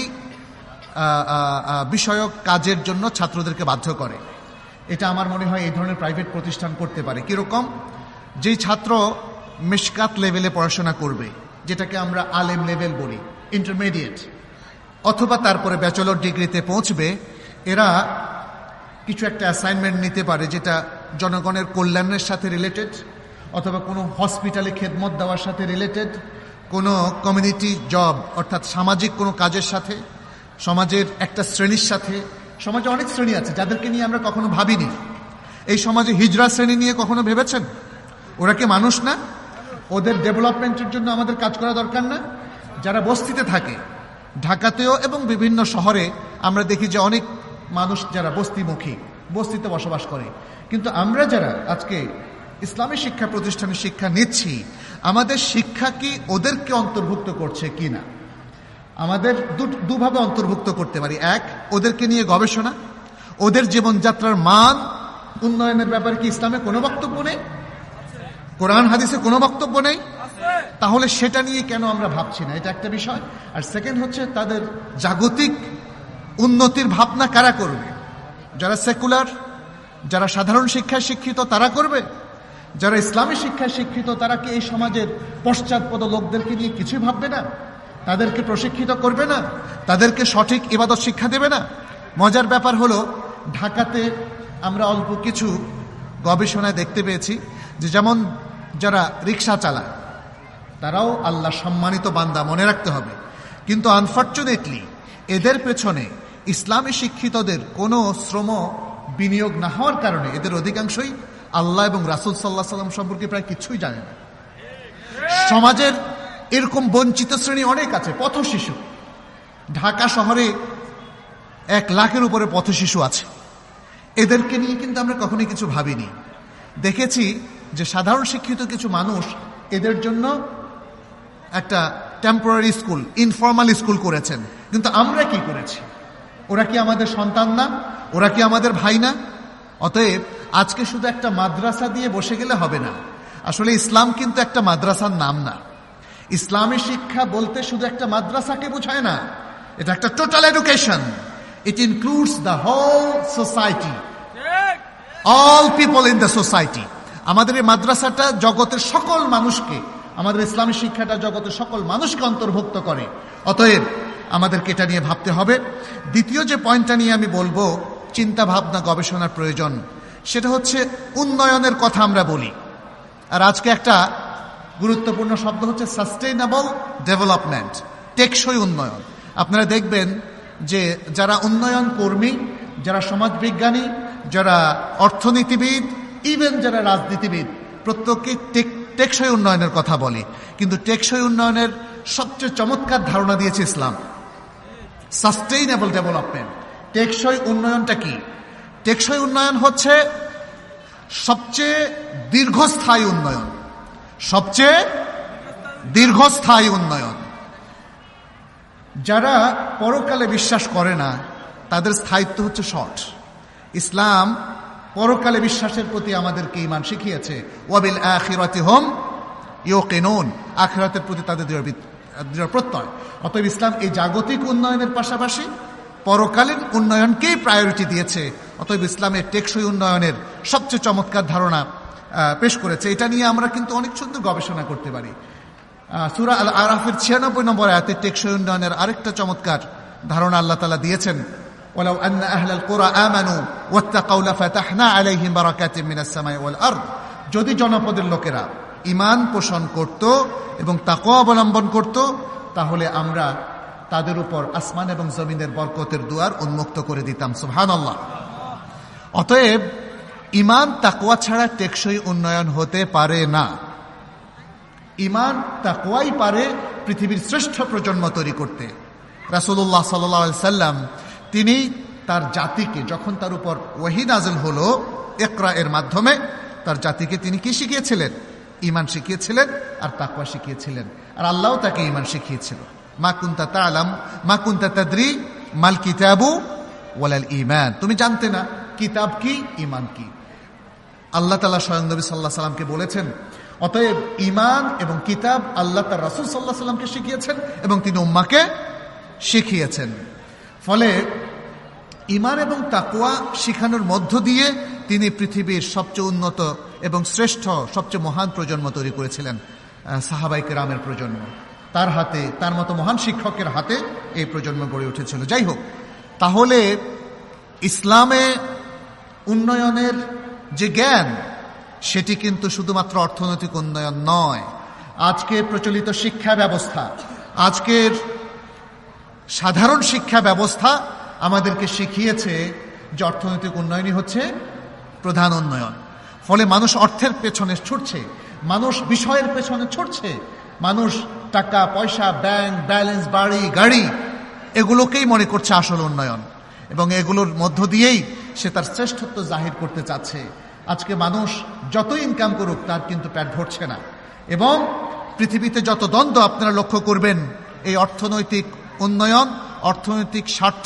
বিষয়ক কাজের জন্য ছাত্রদেরকে বাধ্য করে। এটা আমার মনে হয় এই ধরনের প্রাইভেট প্রতিষ্ঠান করতে পারে। কিরকম? যেই ছাত্র মিশকাত লেভেলে পড়াশোনা করবে, যেটাকে আমরা আলেম লেভেল বলি, ইন্টারমিডিয়েট, অথবা তারপরে ব্যাচেলর ডিগ্রিতে পৌঁছবে, এরা কিছু একটা অ্যাসাইনমেন্ট নিতে পারে যেটা জনগণের কল্যাণের সাথে রিলেটেড, অথবা কোনো হসপিটালে খেদমত দেওয়ার সাথে রিলেটেড, কোনো কমিউনিটি জব অর্থাৎ সামাজিক কোনো কাজের সাথে, সমাজের একটা শ্রেণীর সাথে। সমাজে অনেক শ্রেণী আছে যাদেরকে নিয়ে আমরা কখনো ভাবিনি। এই সমাজে হিজড়া শ্রেণী নিয়ে কখনো ভেবেছেন? ওরা কি মানুষ না? ওদের ডেভেলপমেন্টের জন্য আমাদের কাজ করা দরকার না? যারা বস্তিতে থাকে, ঢাকাতেও এবং বিভিন্ন শহরে আমরা দেখি যে অনেক মানুষ যারা বস্তিমুখী, বস্তিতে বসবাস করে। কিন্তু আমরা যারা আজকে ইসলামী শিক্ষা প্রতিষ্ঠানে শিক্ষা নিচ্ছি, আমাদের শিক্ষা কি ওদেরকে অন্তর্ভুক্ত করছে কিনা? আমাদের দুভাবে অন্তর্ভুক্ত করতে পারি। এক, ওদেরকে নিয়ে গবেষণা, ওদের জীবনযাত্রার মান উন্নয়নের ব্যাপারে কি ইসলামে কোনো বক্তব্য নেই? কোরআন হাদিসে কোনো বক্তব্য নেই? তাহলে সেটা নিয়ে কেন আমরা ভাবছি না? এটা একটা বিষয়। আর সেকেন্ড হচ্ছে তাদের জাগতিক উন্নতির ভাবনা কারা করবে? যারা সেকুলার, যারা সাধারণ শিক্ষায় শিক্ষিত তারা করবে? যারা ইসলামী শিক্ষায় শিক্ষিত তারা কি এই সমাজের পশ্চাৎপদ লোকদেরকে নিয়ে কিছুই ভাববে না? তাদেরকে প্রশিক্ষিত করবে না? তাদেরকে সঠিক ইবাদত শিক্ষা দেবে না? মজার ব্যাপার হলো, ঢাকাতে আমরা অল্প কিছু গবেষণায় দেখতে পেয়েছি যে যেমন যারা রিক্সা চালায় তারাও আল্লাহ সম্মানিত বান্দা, মনে রাখতে হবে। কিন্তু আনফর্চুনেটলি এদের পেছনে ইসলামী শিক্ষিতদের কোনো শ্রম বিনিয়োগ না হওয়ার কারণে এদের অধিকাংশই আল্লাহ এবং রাসূল সাল্লাল্লাহু আলাইহি ওয়াসাল্লাম সম্পর্কে প্রায় কিছুই জানে না। সমাজের এরকম বঞ্চিত শ্রেণী অনেক আছে। পথ শিশু, ঢাকা শহরে এক লাখের উপরে পথ শিশু আছে। এদেরকে নিয়ে কিন্তু আমরা কখনোই কিছু ভাবিনি। দেখেছি যে সাধারণ শিক্ষিত কিছু মানুষ এদের জন্য একটা টেম্পোরারি স্কুল, ইনফর্মাল স্কুল করেছেন। কিন্তু আমরা কি করেছি? ওরা কি আমাদের সন্তান না? ওরা কি আমাদের ভাই না? অতএব আজকে শুধু একটা মাদ্রাসা দিয়ে বসে গেলে হবে না। আসলে ইসলাম কিন্তু একটা মাদ্রাসার নাম না। ইসলামী শিক্ষা বলতে শুধু একটা মাদ্রাসাকে বোঝায় না, এটা একটা total education. It includes the whole society. All people in the society. আমাদের এই মাদ্রাসাটা জগতের সকল মানুষকে, আমাদের ইসলামী শিক্ষাটা জগতের সকল মানুষকে অন্তর্ভুক্ত করে। অতএব আমাদেরকে এটা নিয়ে ভাবতে হবে। দ্বিতীয় যে পয়েন্টটা নিয়ে আমি বলবো, চিন্তা ভাবনা গবেষণার প্রয়োজন, সেটা হচ্ছে উন্নয়নের কথা আমরা বলি। আর আজকে একটা গুরুত্বপূর্ণ শব্দ হচ্ছে সাস্টেইনেবল ডেভেলপমেন্ট, টেকসই উন্নয়ন। আপনারা দেখবেন যে যারা উন্নয়ন কর্মী, যারা সমাজবিজ্ঞানী, যারা অর্থনীতিবিদ, ইভেন যারা রাজনীতিবিদ, প্রত্যেকে টেকসই উন্নয়নের কথা বলে। কিন্তু টেকসই উন্নয়নের সবচেয়ে চমৎকার ধারণা দিয়েছে ইসলাম। সাস্টেইনেবল ডেভেলপমেন্ট, টেকসই উন্নয়নটা কি? টেকসই উন্নয়ন হচ্ছে সবচেয়ে দীর্ঘস্থায়ী উন্নয়ন, সবচেয়ে দীর্ঘস্থায়ী উন্নয়ন। যারা পরকালে বিশ্বাস করে না তাদের স্থায়িত্ব হচ্ছে শর্ট। ইসলাম পরকালে বিশ্বাসের প্রতি আমাদেরকে ঈমান শিখিয়েছে। ওয়াবিল আখিরাতি হুম ইউকিনুন, আখিরাতের প্রতি তাদের দৃঢ় প্রত্যয়। অতএব ইসলাম এই জাগতিক উন্নয়নের পাশাপাশি পরকালীন উন্নয়নকেই প্রায়োরিটি দিয়েছে। অতএব ইসলামের টেকসই উন্নয়নের সবচেয়ে চমৎকার ধারণা পেশ করেছে। এটা নিয়ে আমরা কিন্তু অনেক সুন্দর গবেষণা করতে পারি। সূরা আল আরাফের ছিয়ানব্বই নম্বর আয়াতে টেকসই উন্নয়নের আরেকটা চমৎকার ধারণা আল্লাহ তাআলা দিয়েছেন। ওয়ালাউ আন্না আহলাল কুরা আমানু ওয়াত্তাকাউ লাফাতাহনা আলাইহিম বারাকাতিম মিনাস সামাই ওয়াল আরদ, যদি জনপদের লোকেরা ঈমান পোষণ করত এবং তাকওয়া অবলম্বন করত, তাহলে আমরা তাদের উপর আসমান এবং জমিনের বরকতের দুয়ার উন্মুক্ত করে দিতাম। সুবহানাল্লাহ। অতএব ঈমান তাকওয়া ছাড়া টেকসই উন্নয়ন হতে পারে না। ঈমান তাকওয়াই পারে পৃথিবীর শ্রেষ্ঠ প্রজন্ম তৈরি করতে। রাসূলুল্লাহ সাল্লাল্লাহু আলাইহি সাল্লাম তিনি তার জাতিকে, যখন তার উপর ওহী নাযিল হলো ইকরা এর মাধ্যমে, তার জাতিকে তিনি কি শিখিয়েছিলেন? ঈমান শিখিয়েছিলেন আর তাকওয়া শিখিয়েছিলেন। আর আল্লাহও তাকে ঈমান শিখিয়েছিল। মা কুনতা তা'লাম মা কুনতা তাদরি মাল কিতাবু ওয়ালাল ঈমান, তুমি জানতে না কিতাব কি, ঈমান কি। আল্লাহ তাআলা স্বয়ং নবী সাল্লাল্লাহু আলাইহি সাল্লামকে বলেছেন। অতএব ঈমান এবং কিতাব আল্লাহ তার রাসূল সাল্লাল্লাহু আলাইহি সাল্লামকে শিখিয়েছেন এবং তিনি উম্মাহকে শিখিয়েছেন। ফলে ঈমান এবং তাকওয়া শিখানোর মধ্য দিয়ে তিনি পৃথিবীর সবচেয়ে উন্নত এবং শ্রেষ্ঠ, সবচেয়ে মহান প্রজন্ম তৈরি করেছিলেন, সাহাবায়ে কেরামের প্রজন্ম। তার হাতে, তার মতো মহান শিক্ষকের হাতে এই প্রজন্ম গড়ে উঠেছিল। যাই হোক, তাহলে ইসলামে উন্নয়নের যে জ্ঞান, সেটি কিন্তু শুধুমাত্র অর্থনৈতিক উন্নয়ন নয়। আজকের প্রচলিত শিক্ষা ব্যবস্থা, আজকের সাধারণ শিক্ষা ব্যবস্থা আমাদেরকে শিখিয়েছে যে অর্থনৈতিক উন্নয়নই হচ্ছে প্রধান উন্নয়ন। ফলে মানুষ অর্থের পেছনে ছুটছে, মানুষ বিষয়ের পেছনে ছুটছে, মানুষ টাকা পয়সা, ব্যাংক ব্যালেন্স, বাড়ি গাড়ি, এগুলোকেই মনে করছে আসল উন্নয়ন এবং এগুলোর মধ্য দিয়েই সে তার শ্রেষ্ঠত্ব জাহির করতে চাচ্ছে। আজকে মানুষ যত ইনকাম করুক তার কিন্তু পেট ভরছে না। এবং পৃথিবীতে যত দ্বন্দ্ব আপনারা লক্ষ্য করবেন, এই অর্থনৈতিক উন্নয়ন, অর্থনৈতিক স্বার্থ,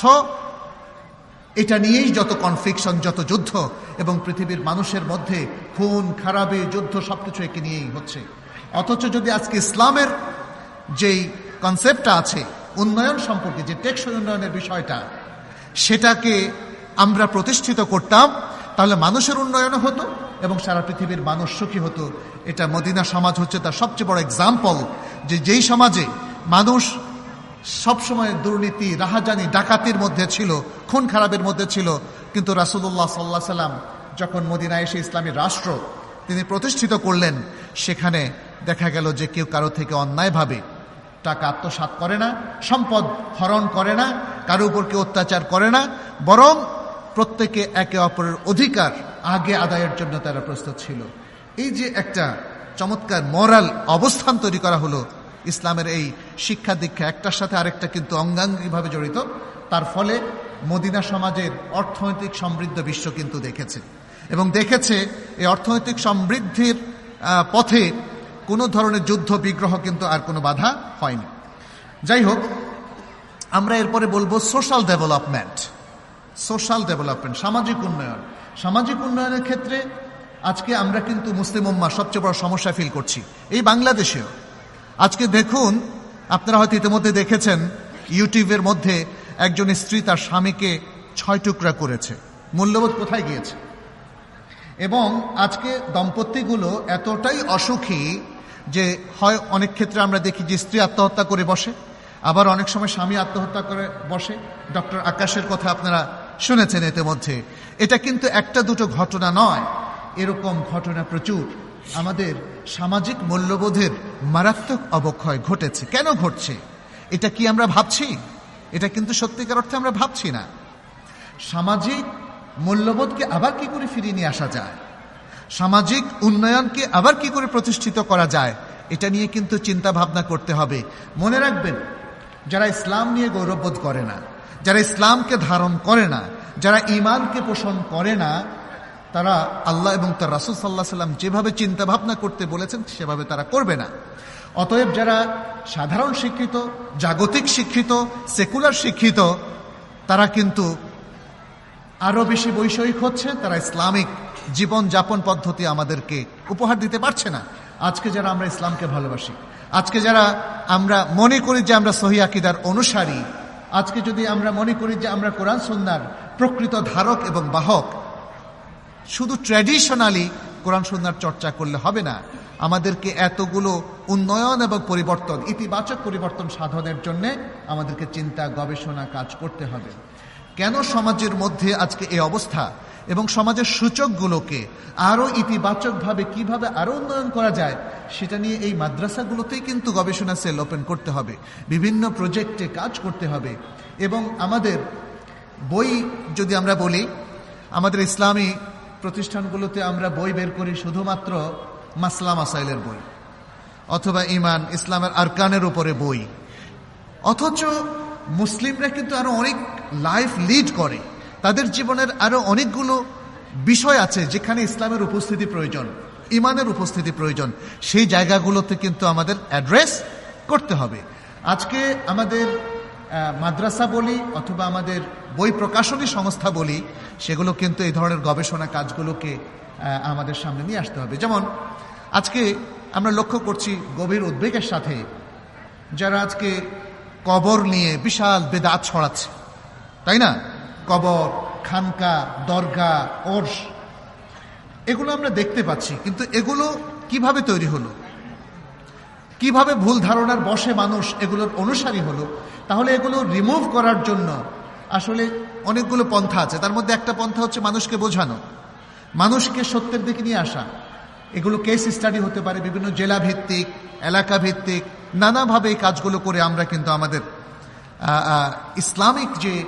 এটা নিয়েই যত কনফ্লিকশন, যত যুদ্ধ, এবং পৃথিবীর মানুষের মধ্যে খুন খারাপি, যুদ্ধ, সবকিছু একে নিয়েই হচ্ছে। অথচ যদি আজকে ইসলামের যেই কনসেপ্টটা আছে উন্নয়ন সম্পর্কে, যে টেকসই উন্নয়নের বিষয়টা, সেটাকে আমরা প্রতিষ্ঠিত করতাম, তাহলে মানুষের উন্নয়নও হতো এবং সারা পৃথিবীর মানুষ সুখী হতো। এটা মদিনা সমাজ হচ্ছে তার সবচেয়ে বড় এক্সাম্পল, যে যেই সমাজে মানুষ সবসময় দুর্নীতি, রাহাজানি, ডাকাতির মধ্যে ছিল, খুন খারাপের মধ্যে ছিল, কিন্তু রাসূলুল্লাহ সাল্লাল্লাহু আলাইহি সাল্লাম যখন মদিনায় এসে ইসলামী রাষ্ট্র তিনি প্রতিষ্ঠিত করলেন, সেখানে দেখা গেল যে কেউ কারো থেকে অন্যায়ভাবে টাকা আত্মসাৎ করে না, সম্পদ হরণ করে না, কারো উপর কেউ অত্যাচার করে না, বরং প্রত্যেকে একে অপরের অধিকার আগে আদায়ের জন্য তারা প্রস্তুত ছিল। এই যে একটা চমৎকার মোরাল অবস্থান তৈরি করা হলো, ইসলামের এই শিক্ষা দীক্ষা একটার সাথে আরেকটা কিন্তু অঙ্গাঙ্গিভাবে জড়িত। তার ফলে মদিনা সমাজের অর্থনৈতিক সমৃদ্ধ বিশ্ব কিন্তু দেখেছে এবং দেখেছে এই অর্থনৈতিক সমৃদ্ধির পথে কোনো ধরনের যুদ্ধ বিগ্রহ কিন্তু আর কোনো বাধা হয়নি। যাই হোক, আমরা এরপরে বলবো সোশ্যাল ডেভেলপমেন্ট। সোশ্যাল ডেভেলপমেন্ট, সামাজিক উন্নয়ন। সামাজিক উন্নয়নের ক্ষেত্রে আজকে আমরা কিন্তু মুসলিম উম্মাহ সবচেয়ে বড় সমস্যা ফিল করছি, এই বাংলাদেশেও। আজকে দেখুন, আপনারা হয়তো ইতিমধ্যে দেখেছেন ইউটিউবের মধ্যে একজন স্ত্রী তার স্বামীকে ছয় টুকরা করেছে। মূল্যবোধ কোথায় গিয়েছে? এবং আজকে দম্পতিগুলো এতটাই অসুখী যে হয় অনেক ক্ষেত্রে আমরা দেখি যে স্ত্রী আত্মহত্যা করে বসে, আবার অনেক সময় স্বামী আত্মহত্যা করে বসে। ডক্টর আকাশের কথা আপনারা শুনেছেন ইতিমধ্যে। এটা কিন্তু একটা দুটো ঘটনা নয়, এরকম ঘটনা প্রচুর। আমাদের সামাজিক মূল্যবোধের মারাত্মক অবক্ষয় ঘটেছে। কেন ঘটছে এটা কি আমরা ভাবছি? এটা কিন্তু সত্যিকার অর্থে আমরা ভাবছি না। সামাজিক মূল্যবোধকে আবার কি করে ফিরিয়ে নিয়ে আসা যায়, সামাজিক উন্নয়নকে আবার কি করে প্রতিষ্ঠিত করা যায়, এটা নিয়ে কিন্তু চিন্তা ভাবনা করতে হবে। মনে রাখবেন, যারা ইসলাম নিয়ে গৌরববোধ করে না, যারা ইসলামকে ধারণ করে না, যারা ঈমানকে পোষণ করে না, তারা আল্লাহ এবং তার রাসূল সাল্লাল্লাহু আলাইহি ওয়াসাল্লাম যেভাবে চিন্তা ভাবনা করতে বলেছেন সেভাবে তারা করবে না। অতএব যারা সাধারণ শিক্ষিত, জাগতিক শিক্ষিত, সেকুলার শিক্ষিত, তারা কিন্তু আরো বেশি বৈষয়িক হচ্ছে। তারা ইসলামিক জীবন যাপন পদ্ধতি আমাদেরকে উপহার দিতে পারছে না। আজকে যারা আমরা ইসলামকে ভালোবাসি, আজকে যারা আমরা মনে করি যে আমরা সহিহ আকীদার অনুসারী, আজকে যদি আমরা মনে করি যে আমরা কোরআন সুন্নাহর প্রকৃত ধারক এবং বাহক, শুধু ট্র্যাডিশনালি কোরআন সুন্নাহর চর্চা করলে হবে না। আমাদেরকে এতগুলো উন্নয়ন এবং পরিবর্তন, ইতিবাচক পরিবর্তন সাধনের জন্য আমাদেরকে চিন্তা, গবেষণা, কাজ করতে হবে। কেন সমাজের মধ্যে আজকে এই অবস্থা এবং সমাজের সূচকগুলোকে আরো ইতিবাচকভাবে কিভাবে আরো উন্নয়ন করা যায়, সেটা নিয়ে এই মাদ্রাসাগুলোতেই কিন্তু গবেষণা সেল ওপেন করতে হবে, বিভিন্ন প্রজেক্টে কাজ করতে হবে। এবং আমাদের বই যদি আমরা বলি, আমাদের ইসলামী প্রতিষ্ঠানগুলোতে আমরা বই বের করি শুধুমাত্র মাসলা মাসাইলের বই অথবা ঈমান, ইসলামের আরকানের উপরে বই। অথচ মুসলিমরা কিন্তু আরো অনেক লাইফ লিড করে, তাদের জীবনের আরো অনেকগুলো বিষয় আছে যেখানে ইসলামের উপস্থিতি প্রয়োজন, ঈমানের উপস্থিতি প্রয়োজন। সেই জায়গাগুলোতে কিন্তু আমাদের অ্যাড্রেস করতে হবে। আজকে আমাদের মাদ্রাসা বলি অথবা আমাদের বই প্রকাশনী সংস্থা বলি, সেগুলো কিন্তু এই ধরনের গবেষণা কাজগুলোকে আমাদের সামনে নিয়ে আসতে হবে। যেমন আজকে আমরা লক্ষ্য করছি গভীর উদ্বেগের সাথে যারা আজকে কবর নিয়ে বিশাল বেদাত ছড়াচ্ছে, তাই না? কবর, খানকা, দরগা, ওরস, এগুলো আমরা দেখতে পাচ্ছি। কিন্তু এগুলো কিভাবে তৈরি হলো, কিভাবে ভুল ধারণার বশে মানুষ এগুলোর অনুসারী হলো? তাহলে এগুলো রিমুভ করার জন্য আসলে অনেকগুলো পন্থা আছে। তার মধ্যে একটা পন্থা হচ্ছে মানুষকে বোঝানো, মানুষকে সত্যের দিকে নিয়ে আসা। এগুলো কেস স্টাডি হতে পারে, বিভিন্ন জেলা ভিত্তিক, এলাকা ভিত্তিক, নানাভাবে এই কাজগুলো করে আমরা কিন্তু আমাদের ইসলামিক যে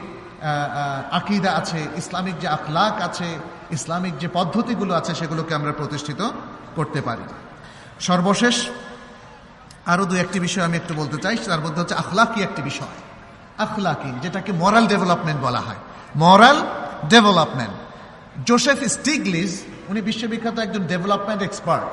আকীদা আছে, ইসলামিক যে আখলাক আছে, ইসলামিক যে পদ্ধতিগুলো আছে, সেগুলোকে আমরা প্রতিষ্ঠিত করতে পারি। সর্বশেষ আরো দু একটি বিষয় আমি একটু বলতে চাই। তার মধ্যে হচ্ছে আখলাকি একটি বিষয়, আখলাকি, যেটাকে মরাল ডেভেলপমেন্ট বলা হয়। মরাল ডেভেলপমেন্ট, জোসেফ স্টিগলিজ, উনি বিশ্ববিখ্যাত একজন ডেভেলপমেন্ট এক্সপার্ট।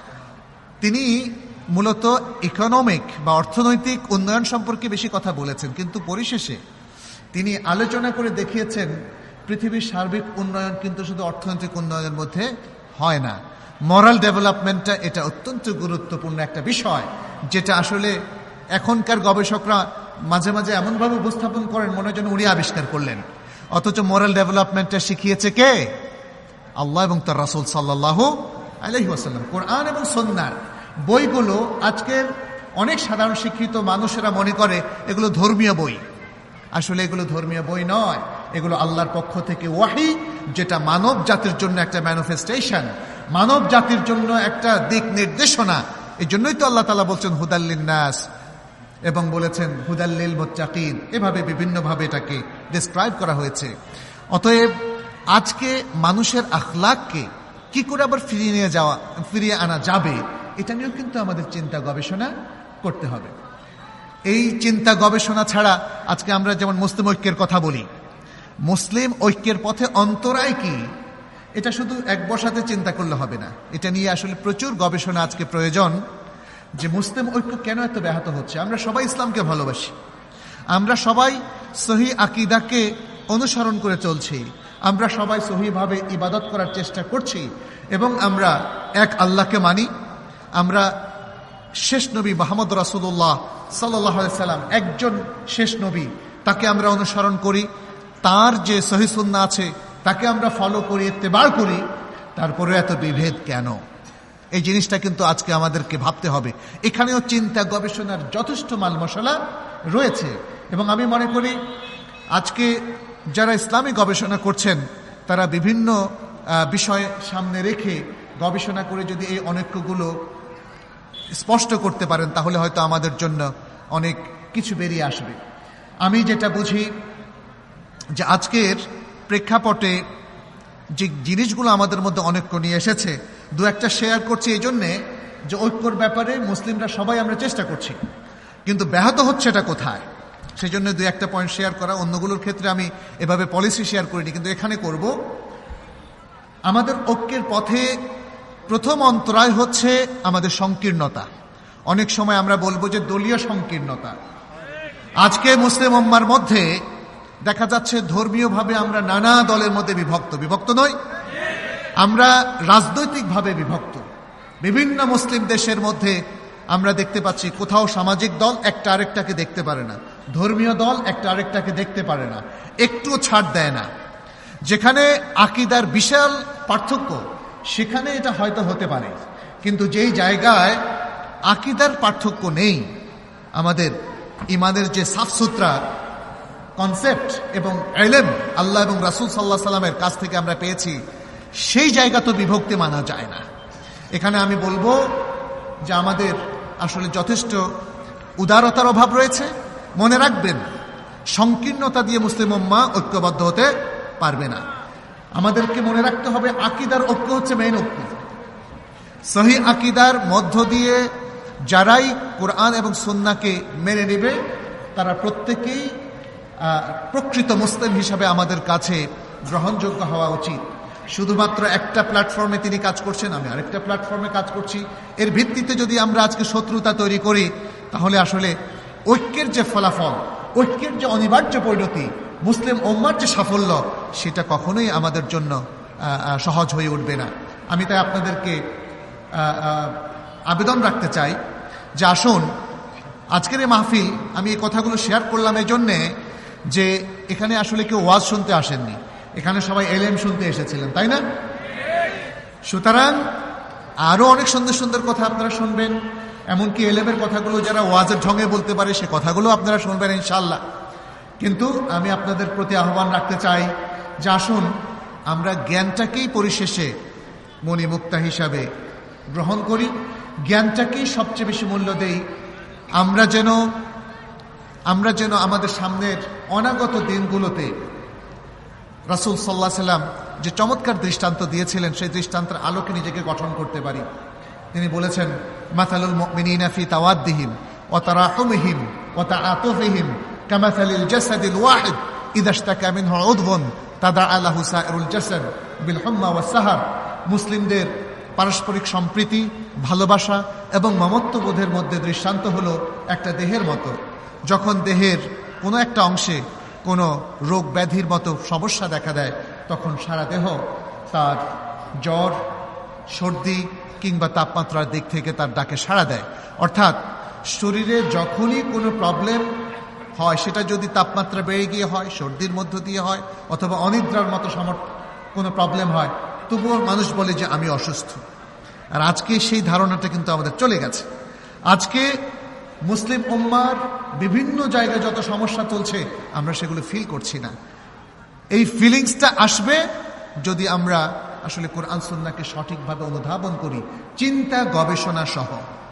তিনি মূলত ইকোনমিক বা অর্থনৈতিক উন্নয়ন সম্পর্কে বেশি কথা বলেছেন, কিন্তু পরিশেষে তিনি আলোচনা করে দেখিয়েছেন পৃথিবীর সার্বিক উন্নয়ন কিন্তু শুধু অর্থনৈতিক উন্নয়নের মধ্যে হয় না। মরাল ডেভেলপমেন্টটা এটা অত্যন্ত গুরুত্বপূর্ণ একটা বিষয়, যেটা আসলে এখনকার গবেষকরা মাঝে মাঝে এমনভাবে উপস্থাপন করেন মনে হয় যেন উনি আবিষ্কার করলেন। অথচ মরাল ডেভেলপমেন্টটা শিখিয়েছে কে? আল্লাহ এবং তার রাসূল সাল্লাল্লাহু আলাইহি ওয়াসাল্লাম। কোরআন এবং সুন্নাহর বইগুলো আজকের অনেক সাধারণ শিক্ষিত মানুষেরা মনে করে এগুলো ধর্মীয় বই। আসলে এগুলো ধর্মীয় বই নয়, এগুলো আল্লাহর পক্ষ থেকে ওয়াহি, যেটা মানব জাতির জন্য একটা ম্যানিফেস্টেশন, মানব জাতির জন্য একটা দিক নির্দেশনা। এই জন্যই তো আল্লাহ তাআলা বলছেন হুদাল্লিন নাস, এবং বলেছেন হুদাল্লিল মুত্তাকিন, এভাবে বিভিন্নভাবে এটাকে ডেসক্রাইব করা হয়েছে। অতএব আজকে মানুষের আখলাককে কি করে আবার ফিরিয়ে নিয়ে যাওয়া, ফিরিয়ে আনা যাবে, এটা নিয়েও কিন্তু আমাদের চিন্তা গবেষণা করতে হবে। এই চিন্তা গবেষণা ছাড়া আজকে আমরা যেমন মুসলিম ঐক্যের কথা বলি, মুসলিম ঐক্যের পথে অন্তরায় কি, এটা শুধু এক বসাতে চিন্তা করলে হবে না। এটা নিয়ে আসলে প্রচুর গবেষণা আজকে প্রয়োজন, যে মুসলিম ঐক্য কেন এত ব্যাহত হচ্ছে। আমরা সবাই ইসলামকে ভালোবাসি, আমরা সবাই সহিহ আকীদাকে অনুসরণ করে চলছি, আমরা সবাই সহিভাবে ইবাদত করার চেষ্টা করছি, এবং আমরা এক আল্লাহকে মানি। আমরা শেষ নবী মুহাম্মদ রাসূলুল্লাহ সাল্লাল্লাহু আলাইহি সাল্লাম একজন শেষ নবী, তাকে আমরা অনুসরণ করি, তার যে সহিহ সুন্নাহ আছে তাকে আমরা ফলো করি, ইত্তেবা করি। তারপরে এত বিভেদ কেন? এই জিনিসটা কিন্তু আজকে আমাদেরকে ভাবতে হবে। এখানেও চিন্তা গবেষণার যথেষ্ট মাল মশলা রয়েছে, এবং আমি মনে করি আজকে যারা ইসলামী গবেষণা করছেন তারা বিভিন্ন বিষয় সামনে রেখে গবেষণা করে যদি এই অনেকগুলো স্পষ্ট করতে পারেন তাহলে হয়তো আমাদের জন্য অনেক কিছু বেরিয়ে আসবে। আমি যেটা বুঝি যে আজকের প্রেক্ষাপটে যে জিনিসগুলো আমাদের মধ্যে অনৈক্য নিয়ে এসেছে, দু একটা শেয়ার করছি এই জন্যে যে ঐক্যর ব্যাপারে মুসলিমরা সবাই আমরা চেষ্টা করছি, কিন্তু ব্যাহত হচ্ছে এটা কোথায়, সেই জন্য দু একটা পয়েন্ট শেয়ার করা। অন্যগুলোর ক্ষেত্রে আমি এভাবে পলিসি শেয়ার করিনি, কিন্তু এখানে করব। আমাদের ঐক্যের পথে প্রথম অন্তরায় হচ্ছে আমাদের সংকীর্ণতা। অনেক সময় আমরা বলবো যে দলীয় সংকীর্ণতা। আজকে মুসলিম উম্মার মধ্যে দেখা যাচ্ছে ধর্মীয়ভাবে আমরা নানা দলের মধ্যে বিভক্ত। বিভক্ত নই, আমরা রাজনৈতিকভাবে বিভক্ত। বিভিন্ন মুসলিম দেশের মধ্যে আমরা দেখতে পাচ্ছি কোথাও সামাজিক দল একটা আরেকটাকে দেখতে পারে না, ধর্মীয় দল একটা আরেকটাকে দেখতে পারে না, একটুও ছাড় দেয় না। যেখানে আকীদার বিশাল পার্থক্য সেখানে এটা হয়তো হতে পারে, কিন্তু যেই জায়গায় আকীদার পার্থক্য নেই, আমাদের ইমানের যে সাফসুতরা কনসেপ্ট এবং ইলম আল্লাহ এবং রাসূল সাল্লাল্লাহু আলাইহি সাল্লামের কাছ থেকে আমরা পেয়েছি, সেই জায়গা তো বিভক্তি মানা যায় না। এখানে আমি বলবো যে আমাদের আসলে যথেষ্ট উদারতার অভাব রয়েছে। মনে রাখবেন, সংকীর্ণতা দিয়ে মুসলিম উম্মাহ ঐক্যবদ্ধ হতে পারবে না। আমাদেরকে মনে রাখতে হবে আকীদার ঐক্য হচ্ছে মেইন ঐক্য। সহিহ আকীদার মধ্য দিয়ে যারাই কোরআন এবং সুন্নাহকে মেনে নেবে তারা প্রত্যেকেই প্রকৃত মুসলিম হিসাবে আমাদের কাছে গ্রহণযোগ্য হওয়া উচিত। শুধুমাত্র একটা প্ল্যাটফর্মে তিনি কাজ করছেন, আমি আরেকটা প্ল্যাটফর্মে কাজ করছি, এর ভিত্তিতে যদি আমরা আজকে শত্রুতা তৈরি করি তাহলে আসলে ঐক্যের যে ফলাফল, ঐক্যের যে অনিবার্য পরিণতি, মুসলিম উম্মার যে সাফল্য, সেটা কখনোই আমাদের জন্য সহজ হয়ে উঠবে না। আমি তাই আপনাদেরকে আবেদন রাখতে চাই যে আসুন আজকের এই মাহফিল, আমি এই কথাগুলো শেয়ার করলাম এই জন্যে যে এখানে আসলে কেউ ওয়াজ শুনতে আসেননি, এখানে সবাই এলএম শুনতে এসেছিলেন, তাই না? সুতরাং আরো অনেক সুন্দর সুন্দর কথা আপনারা শুনবেন, এমনকি এলএমের কথাগুলো যারা ওয়াজের ঢঙে বলতে পারে সে কথাগুলো আপনারা শুনবেন ইনশাআল্লাহ। কিন্তু আমি আপনাদের প্রতি আহ্বান রাখতে চাই যে আসুন আমরা জ্ঞানটাকেই পরিশেষে মণিমুক্তা হিসাবে গ্রহণ করি, জ্ঞানটাকেই সবচেয়ে বেশি মূল্য দেই। আমরা যেন আমরা যেন আমাদের সামনের অনাগত দিনগুলোতে রাসূল সাল্লাল্লাহু আলাইহি সাল্লাম যে চমৎকার দৃষ্টান্ত দিয়েছিলেন সেই দৃষ্টান্তের আলোকে নিজেকে গঠন করতে পারি। তিনি বলেছেন, মাসালুল মুমিনিনা ফি তাওয়াদ্দিহিম ওয়া তারাহুমিহিম ওয়া তাআতুফিহিম কামাসালিল জাসাদিল ওয়াহিদ ইযা ইশতাকা মিনহু উযবুন তাদাআ লাহু সাইরুল জাসাদ বিল হুম্মা ওয়াস সাহার। মুসলিমদের পারস্পরিক সম্প্রীতি, ভালোবাসা এবং মমত্ববোধের মধ্যে দৃষ্টান্ত হলো একটা দেহের মতো। যখন দেহের কোনো একটা অংশে কোনো রোগ ব্যাধির মতো সমস্যা দেখা দেয় তখন সারা দেহ তার জ্বর, সর্দি কিংবা তাপমাত্রার দিক থেকে তার ডাকে সাড়া দেয়। অর্থাৎ শরীরে যখনই কোনো প্রবলেম হয়, সেটা যদি তাপমাত্রা বেড়ে গিয়ে হয়, সর্দির মধ্য দিয়ে হয়, অথবা অনিদ্রার মতো কোনো প্রবলেম হয়, তবুও মানুষ বলে যে আমি অসুস্থ। আর আজকে সেই ধারণাটা কিন্তু আমাদের চলে গেছে। আজকে মুসলিম উম্মার বিভিন্ন জায়গায় যত সমস্যা চলছে আমরা সেগুলো ফিল করছি না। এই ফিলিংসটা আসবে যদি আমরা আসলে কোরআন সুন্নাহকে সঠিকভাবে অনুধাবন করি, চিন্তা গবেষণা সহ।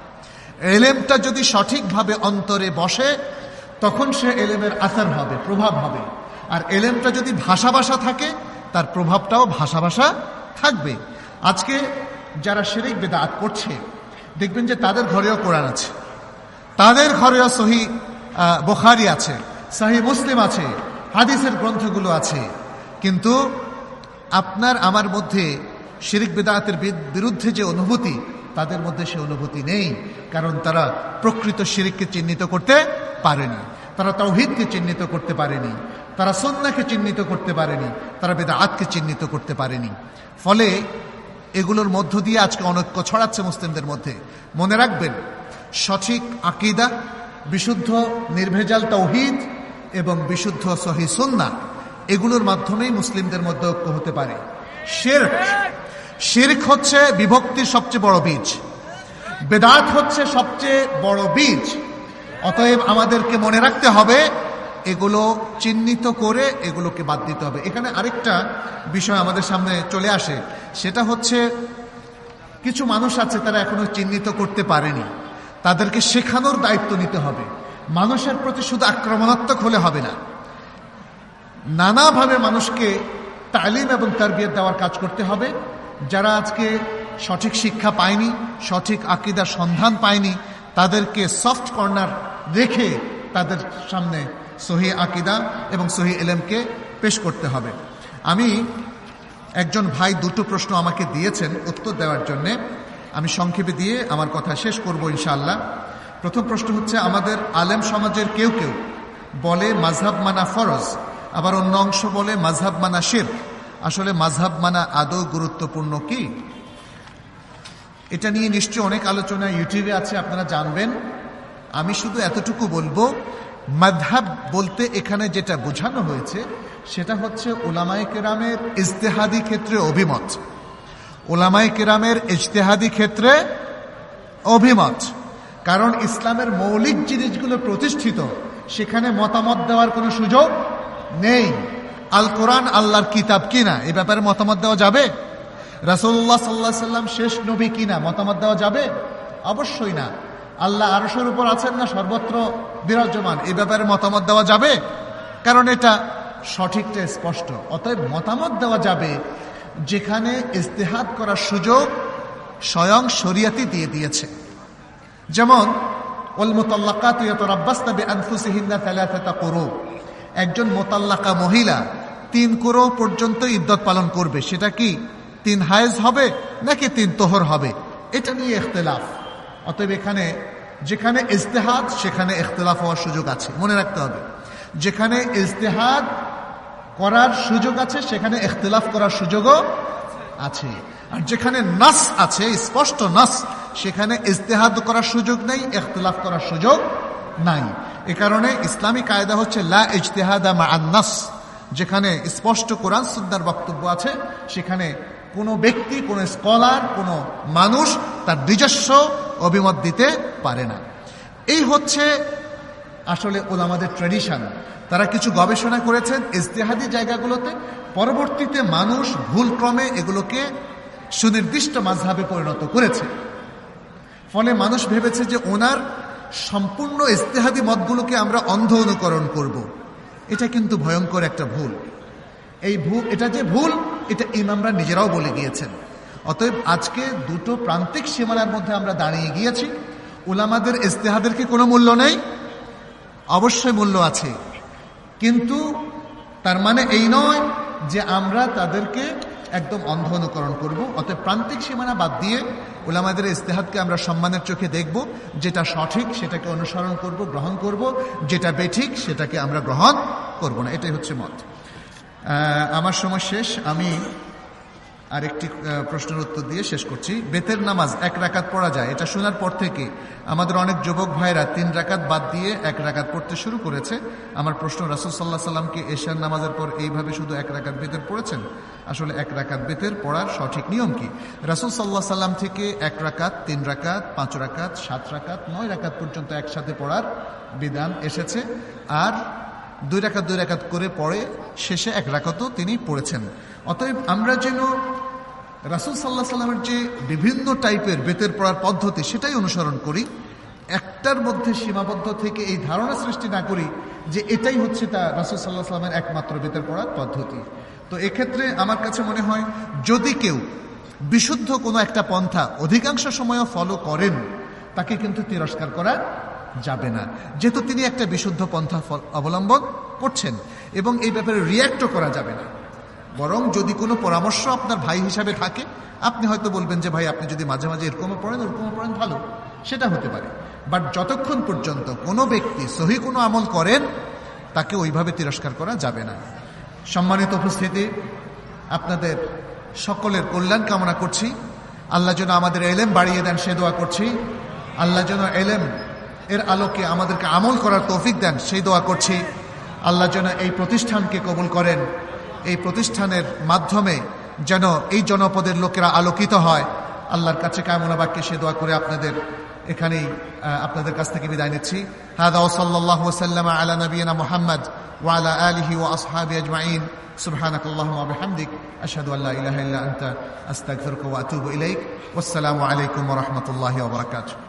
এলেমটা যদি সঠিকভাবে অন্তরে বসে তখন সে এলেমের আসার হবে, প্রভাব হবে। আর এলেমটা যদি ভাষা ভাষা থাকে তার প্রভাবটাও ভাষা ভাষা থাকবে। আজকে যারা শিরক বিদআত করছে দেখবেন যে তাদের ঘরেও কোরআন আছে, তাদের ঘরেও সহিহ বুখারী আছে, সহিহ মুসলিম আছে, হাদিসের গ্রন্থগুলো আছে, কিন্তু আপনার আমার মধ্যে শিরক বিদআতের বিরুদ্ধে যে অনুভূতি তাদের মধ্যে সে অনুভূতি নেই, কারণ তারা প্রকৃত শিরককে চিহ্নিত করতে পারেনি, তারা তাওহীদকে চিহ্নিত করতে পারেনি, তারা সুন্নাহকে চিহ্নিত করতে পারেনি, তারা বিদআতকে চিহ্নিত করতে পারেনি। ফলে এগুলোর মধ্য দিয়ে আজকে অনৈক্য ছড়াচ্ছে মুসলিমদের মধ্যে। মনে রাখবেন, সঠিক আকীদা, বিশুদ্ধ নির্ভেজাল তাওহীদ এবং বিশুদ্ধ সহিহ সুন্নাহ, এগুলোর মাধ্যমেই মুসলিমদের মধ্যে ঐক্য হতে পারে। শিরক শিরক হচ্ছে বিভক্তির সবচেয়ে বড় বীজ, বেদাত হচ্ছে সবচেয়ে বড় বীজ। অতএব আমাদেরকে মনে রাখতে হবে, এগুলো চিহ্নিত করে এগুলোকে বাদ দিতে হবে। এখানে আরেকটা বিষয় আমাদের সামনে চলে আসে, সেটা হচ্ছে কিছু মানুষ আছে তারা এখনো চিহ্নিত করতে পারেনি, তাদেরকে শেখানোর দায়িত্ব নিতে হবে। মানুষের প্রতি শুধু আক্রমণাত্মক হলে হবে না, নানাভাবে মানুষকে তালিম এবং তারবিয়ত দেওয়ার কাজ করতে হবে। যারা আজকে সঠিক শিক্ষা পায়নি, সঠিক আকীদার সন্ধান পায়নি, তাদেরকে সফট কর্নার রেখে তাদের সামনে সহি আকীদা এবং সহি ইলমকে পেশ করতে হবে। আমি একজন ভাই দুটো প্রশ্ন আমাকে দিয়েছেন উত্তর দেওয়ার জন্যে, আমি সংক্ষেপে দিয়ে আমার কথা শেষ করব ইনশাআল্লাহ। প্রথম প্রশ্ন হচ্ছে, আমাদের আলেম সমাজের কেউ কেউ বলে মাযহাব মানা ফরজ, আবার অন্য অংশ বলে মাযহাব মানা শিরক। আসলে মাযহাব মানা আদৌ গুরুত্বপূর্ণ কি? এটা নিয়ে নিশ্চয়ই অনেক আলোচনা ইউটিউবে আছে, আপনারা জানবেন। আমি শুধু এতটুকু বলবো, মাযহাব বলতে এখানে যেটা বোঝানো হয়েছে সেটা হচ্ছে উলামায়ে কেরামের ইজতিহাদি ক্ষেত্রে অভিমত। উলামায়ে কেরামের ইজতিহাদি ক্ষেত্রে অভিমত, কারণ ইসলামের মৌলিক জিনিসগুলো প্রতিষ্ঠিত, সেখানে মতামত দেওয়ার কোনো সুযোগ নেই। আল কোরআন আল্লাহর কিতাব কিনা এই ব্যাপারে মতামত দেওয়া যাবে? রাসূলুল্লাহ সাল্লাল্লাহু আলাইহি সাল্লাম শেষ নবী কিনা মতামত দেওয়া যাবে? অবশ্যই না। আল্লাহ আরশের উপর আছেন না সর্বত্র বিরাজমান, এই ব্যাপারে মতামত দেওয়া যাবে? কারণ এটা সঠিকটা স্পষ্ট। অতএব মতামত দেওয়া যাবে যেখানে ইজতিহাদ করার সুযোগ স্বয়ং শরীয়তই দিয়ে দিয়েছে। যেমন ওয়াল মুতাল্লাকাতু ইয়াতারাব্বাসনা বিআনফুসিহিন্না সালাসাতা কুরু, একজন মোতাল্লাকা মহিলা তিন কুরু পর্যন্ত ইদ্যত পালন করবে। সেটা কি তিন হায়েজ হবে নাকি তিন তোহর হবে, এটা নিয়ে ইখতিলাফ। অতএব এখানে যেখানে ইজতিহাদ সেখানে ইখতিলাফ হওয়ার সুযোগ আছে, মনে রাখতে হবে। যেখানে ইজতিহাদ করার সুযোগ আছে সেখানে ইখতিলাফ করার সুযোগও আছে। আর যেখানে নাস আছে, স্পষ্ট নাস, সেখানে ইজতিহাদ করার সুযোগ নেই, ইখতিলাফ করার সুযোগ নাই। এ কারণে ইসলামী কায়দা হচ্ছে লা ইজতিহাদা মা'আন নাস। যেখানে স্পষ্ট কোরআন সুন্নাহর বক্তব্য আছে সেখানে কোনো ব্যক্তি, কোনো স্কলার, কোনো মানুষ তার নিজস্ব অভিমত দিতে পারে না। এই হচ্ছে আসলে ওলামাদের ট্র্যাডিশন। তারা কিছু গবেষণা করেছেন ইজতিহাদি জায়গাগুলোতে, পরবর্তীতে মানুষ ভুলক্রমে এগুলোকে সুনির্দিষ্ট মাযহাবে পরিণত করেছে। ফলে মানুষ ভেবেছে যে ওনার সম্পূর্ণ ইজতিহাদি মতগুলোকে আমরা অন্ধ অনুকরণ করব। এটা কিন্তু ভয়ঙ্কর একটা ভুল। এই ভুল, এটা যে ভুল, এটা ইমামরা নিজেরাও বলে গিয়েছেন। অতএব আজকে দুটো প্রান্তিক সীমানার মধ্যে আমরা দাঁড়িয়ে গিয়েছি। উলামাদের ইজতিহাদের কি কোনো মূল্য নেই? অবশ্যই মূল্য আছে, কিন্তু তার মানে এই নয় যে আমরা তাদেরকে একদম অন্ধ অনুকরণ করব। অতএব প্রান্তিক সীমানা বাদ দিয়ে উলামাদের ইজতিহাদকে আমরা সম্মানের চোখে দেখব। যেটা সঠিক সেটাকে অনুসরণ করব, গ্রহণ করব, যেটা বেঠিক সেটাকে আমরা গ্রহণ করব না। এটাই হচ্ছে মত। আমার সময় শেষ, আমি আরেকটি প্রশ্নের উত্তর দিয়ে শেষ করছি। বেতের নামাজ এক রাকাত পড়া যায়, এটা শোনার পর থেকে আমাদের অনেক যুবক ভাইরা তিন রাকাত বাদ দিয়ে এক রাকাত পড়তে শুরু করেছে। আমার প্রশ্ন, রাসূল সাল্লাল্লাহু আলাইহি সাল্লামকে এশার নামাজের পর এইভাবে শুধু এক রাকাত বেতের পড়েছেন? আসলে এক রাকাত বেতের পড়ার সঠিক নিয়ম কি? রাসূল সাল্লাল্লাহু আলাইহি সাল্লাম থেকে এক রাকাত, তিন রাকাত, পাঁচ রাকাত, সাত রাকাত, নয় রাকাত পর্যন্ত একসাথে পড়ার বিধান এসেছে। আর দুই রাকাত দুই রাকাত করে পড়ে শেষে এক রাকাতও তিনি পড়েছেন। অতএব আমরা যেন রাসূল সাল্লাল্লাহু আলাইহি সাল্লামের যে বিভিন্ন টাইপের বেতের পড়ার পদ্ধতি সেটাই অনুসরণ করি, একটার মধ্যে সীমাবদ্ধ থেকে এই ধারণা সৃষ্টি না করি যে এটাই হচ্ছে তা রাসূল সাল্লাল্লাহু আলাইহি সাল্লামের একমাত্র বেতের পড়ার পদ্ধতি। তো এক্ষেত্রে আমার কাছে মনে হয় যদি কেউ বিশুদ্ধ কোনো একটা পন্থা অধিকাংশ সময়ও ফলো করেন, তাকে কিন্তু তিরস্কার করা যাবে না, যেহেতু তিনি একটা বিশুদ্ধ পন্থা অবলম্বন করছেন। এবং এই ব্যাপারে রিয়্যাক্টও করা যাবে না। বরং যদি কোনো পরামর্শ আপনার ভাই হিসাবে থাকে, আপনি হয়তো বলবেন যে ভাই আপনি যদি মাঝে মাঝে এরকমও পড়েন ওরকমও পড়েন, ভালো, সেটা হতে পারে। বাট যতক্ষণ পর্যন্ত কোনো ব্যক্তি সহি কোনো আমল করেন তাকে ওইভাবে তিরস্কার করা যাবে না। সম্মানিত উপস্থিতি, আপনাদের সকলের কল্যাণ কামনা করছি। আল্লাহ যেন আমাদের এলেম বাড়িয়ে দেন সে দোয়া করছি। আল্লাহ যেন এলেম এর আলোকে আমাদেরকে আমল করার তৌফিক দেন সেই দোয়া করছি। আল্লাহ যেন এই প্রতিষ্ঠানকে কবুল করেন, এই প্রতিষ্ঠানের মাধ্যমে যেন এই জনপদের লোকেরা আলোকিত হয়। আল্লাহর কাছে কামনা বাক্যে সে দোয়া করে আপনাদের এখানেই আপনাদের কাছ থেকে বিদায় নিচ্ছি। হাদা ওয়া সাল্লাল্লাহু ওয়া সাল্লামা আলা নবিয়িনা মুহাম্মদ ওয়া আলা আলিহি ওয়া আসহাবিহি আজমাইন। সুবহানাকাল্লাহুম্মা ওয়া বিহামদিক আশহাদু আল্লা ইলাহা ইল্লা আনতা আস্তাগফিরুকা ওয়া আতুবু ইলাইক। ওয়াসসালামু আলাইকুম ওয়া রাহমাতুল্লাহি ওয়া বারাকাতুহু।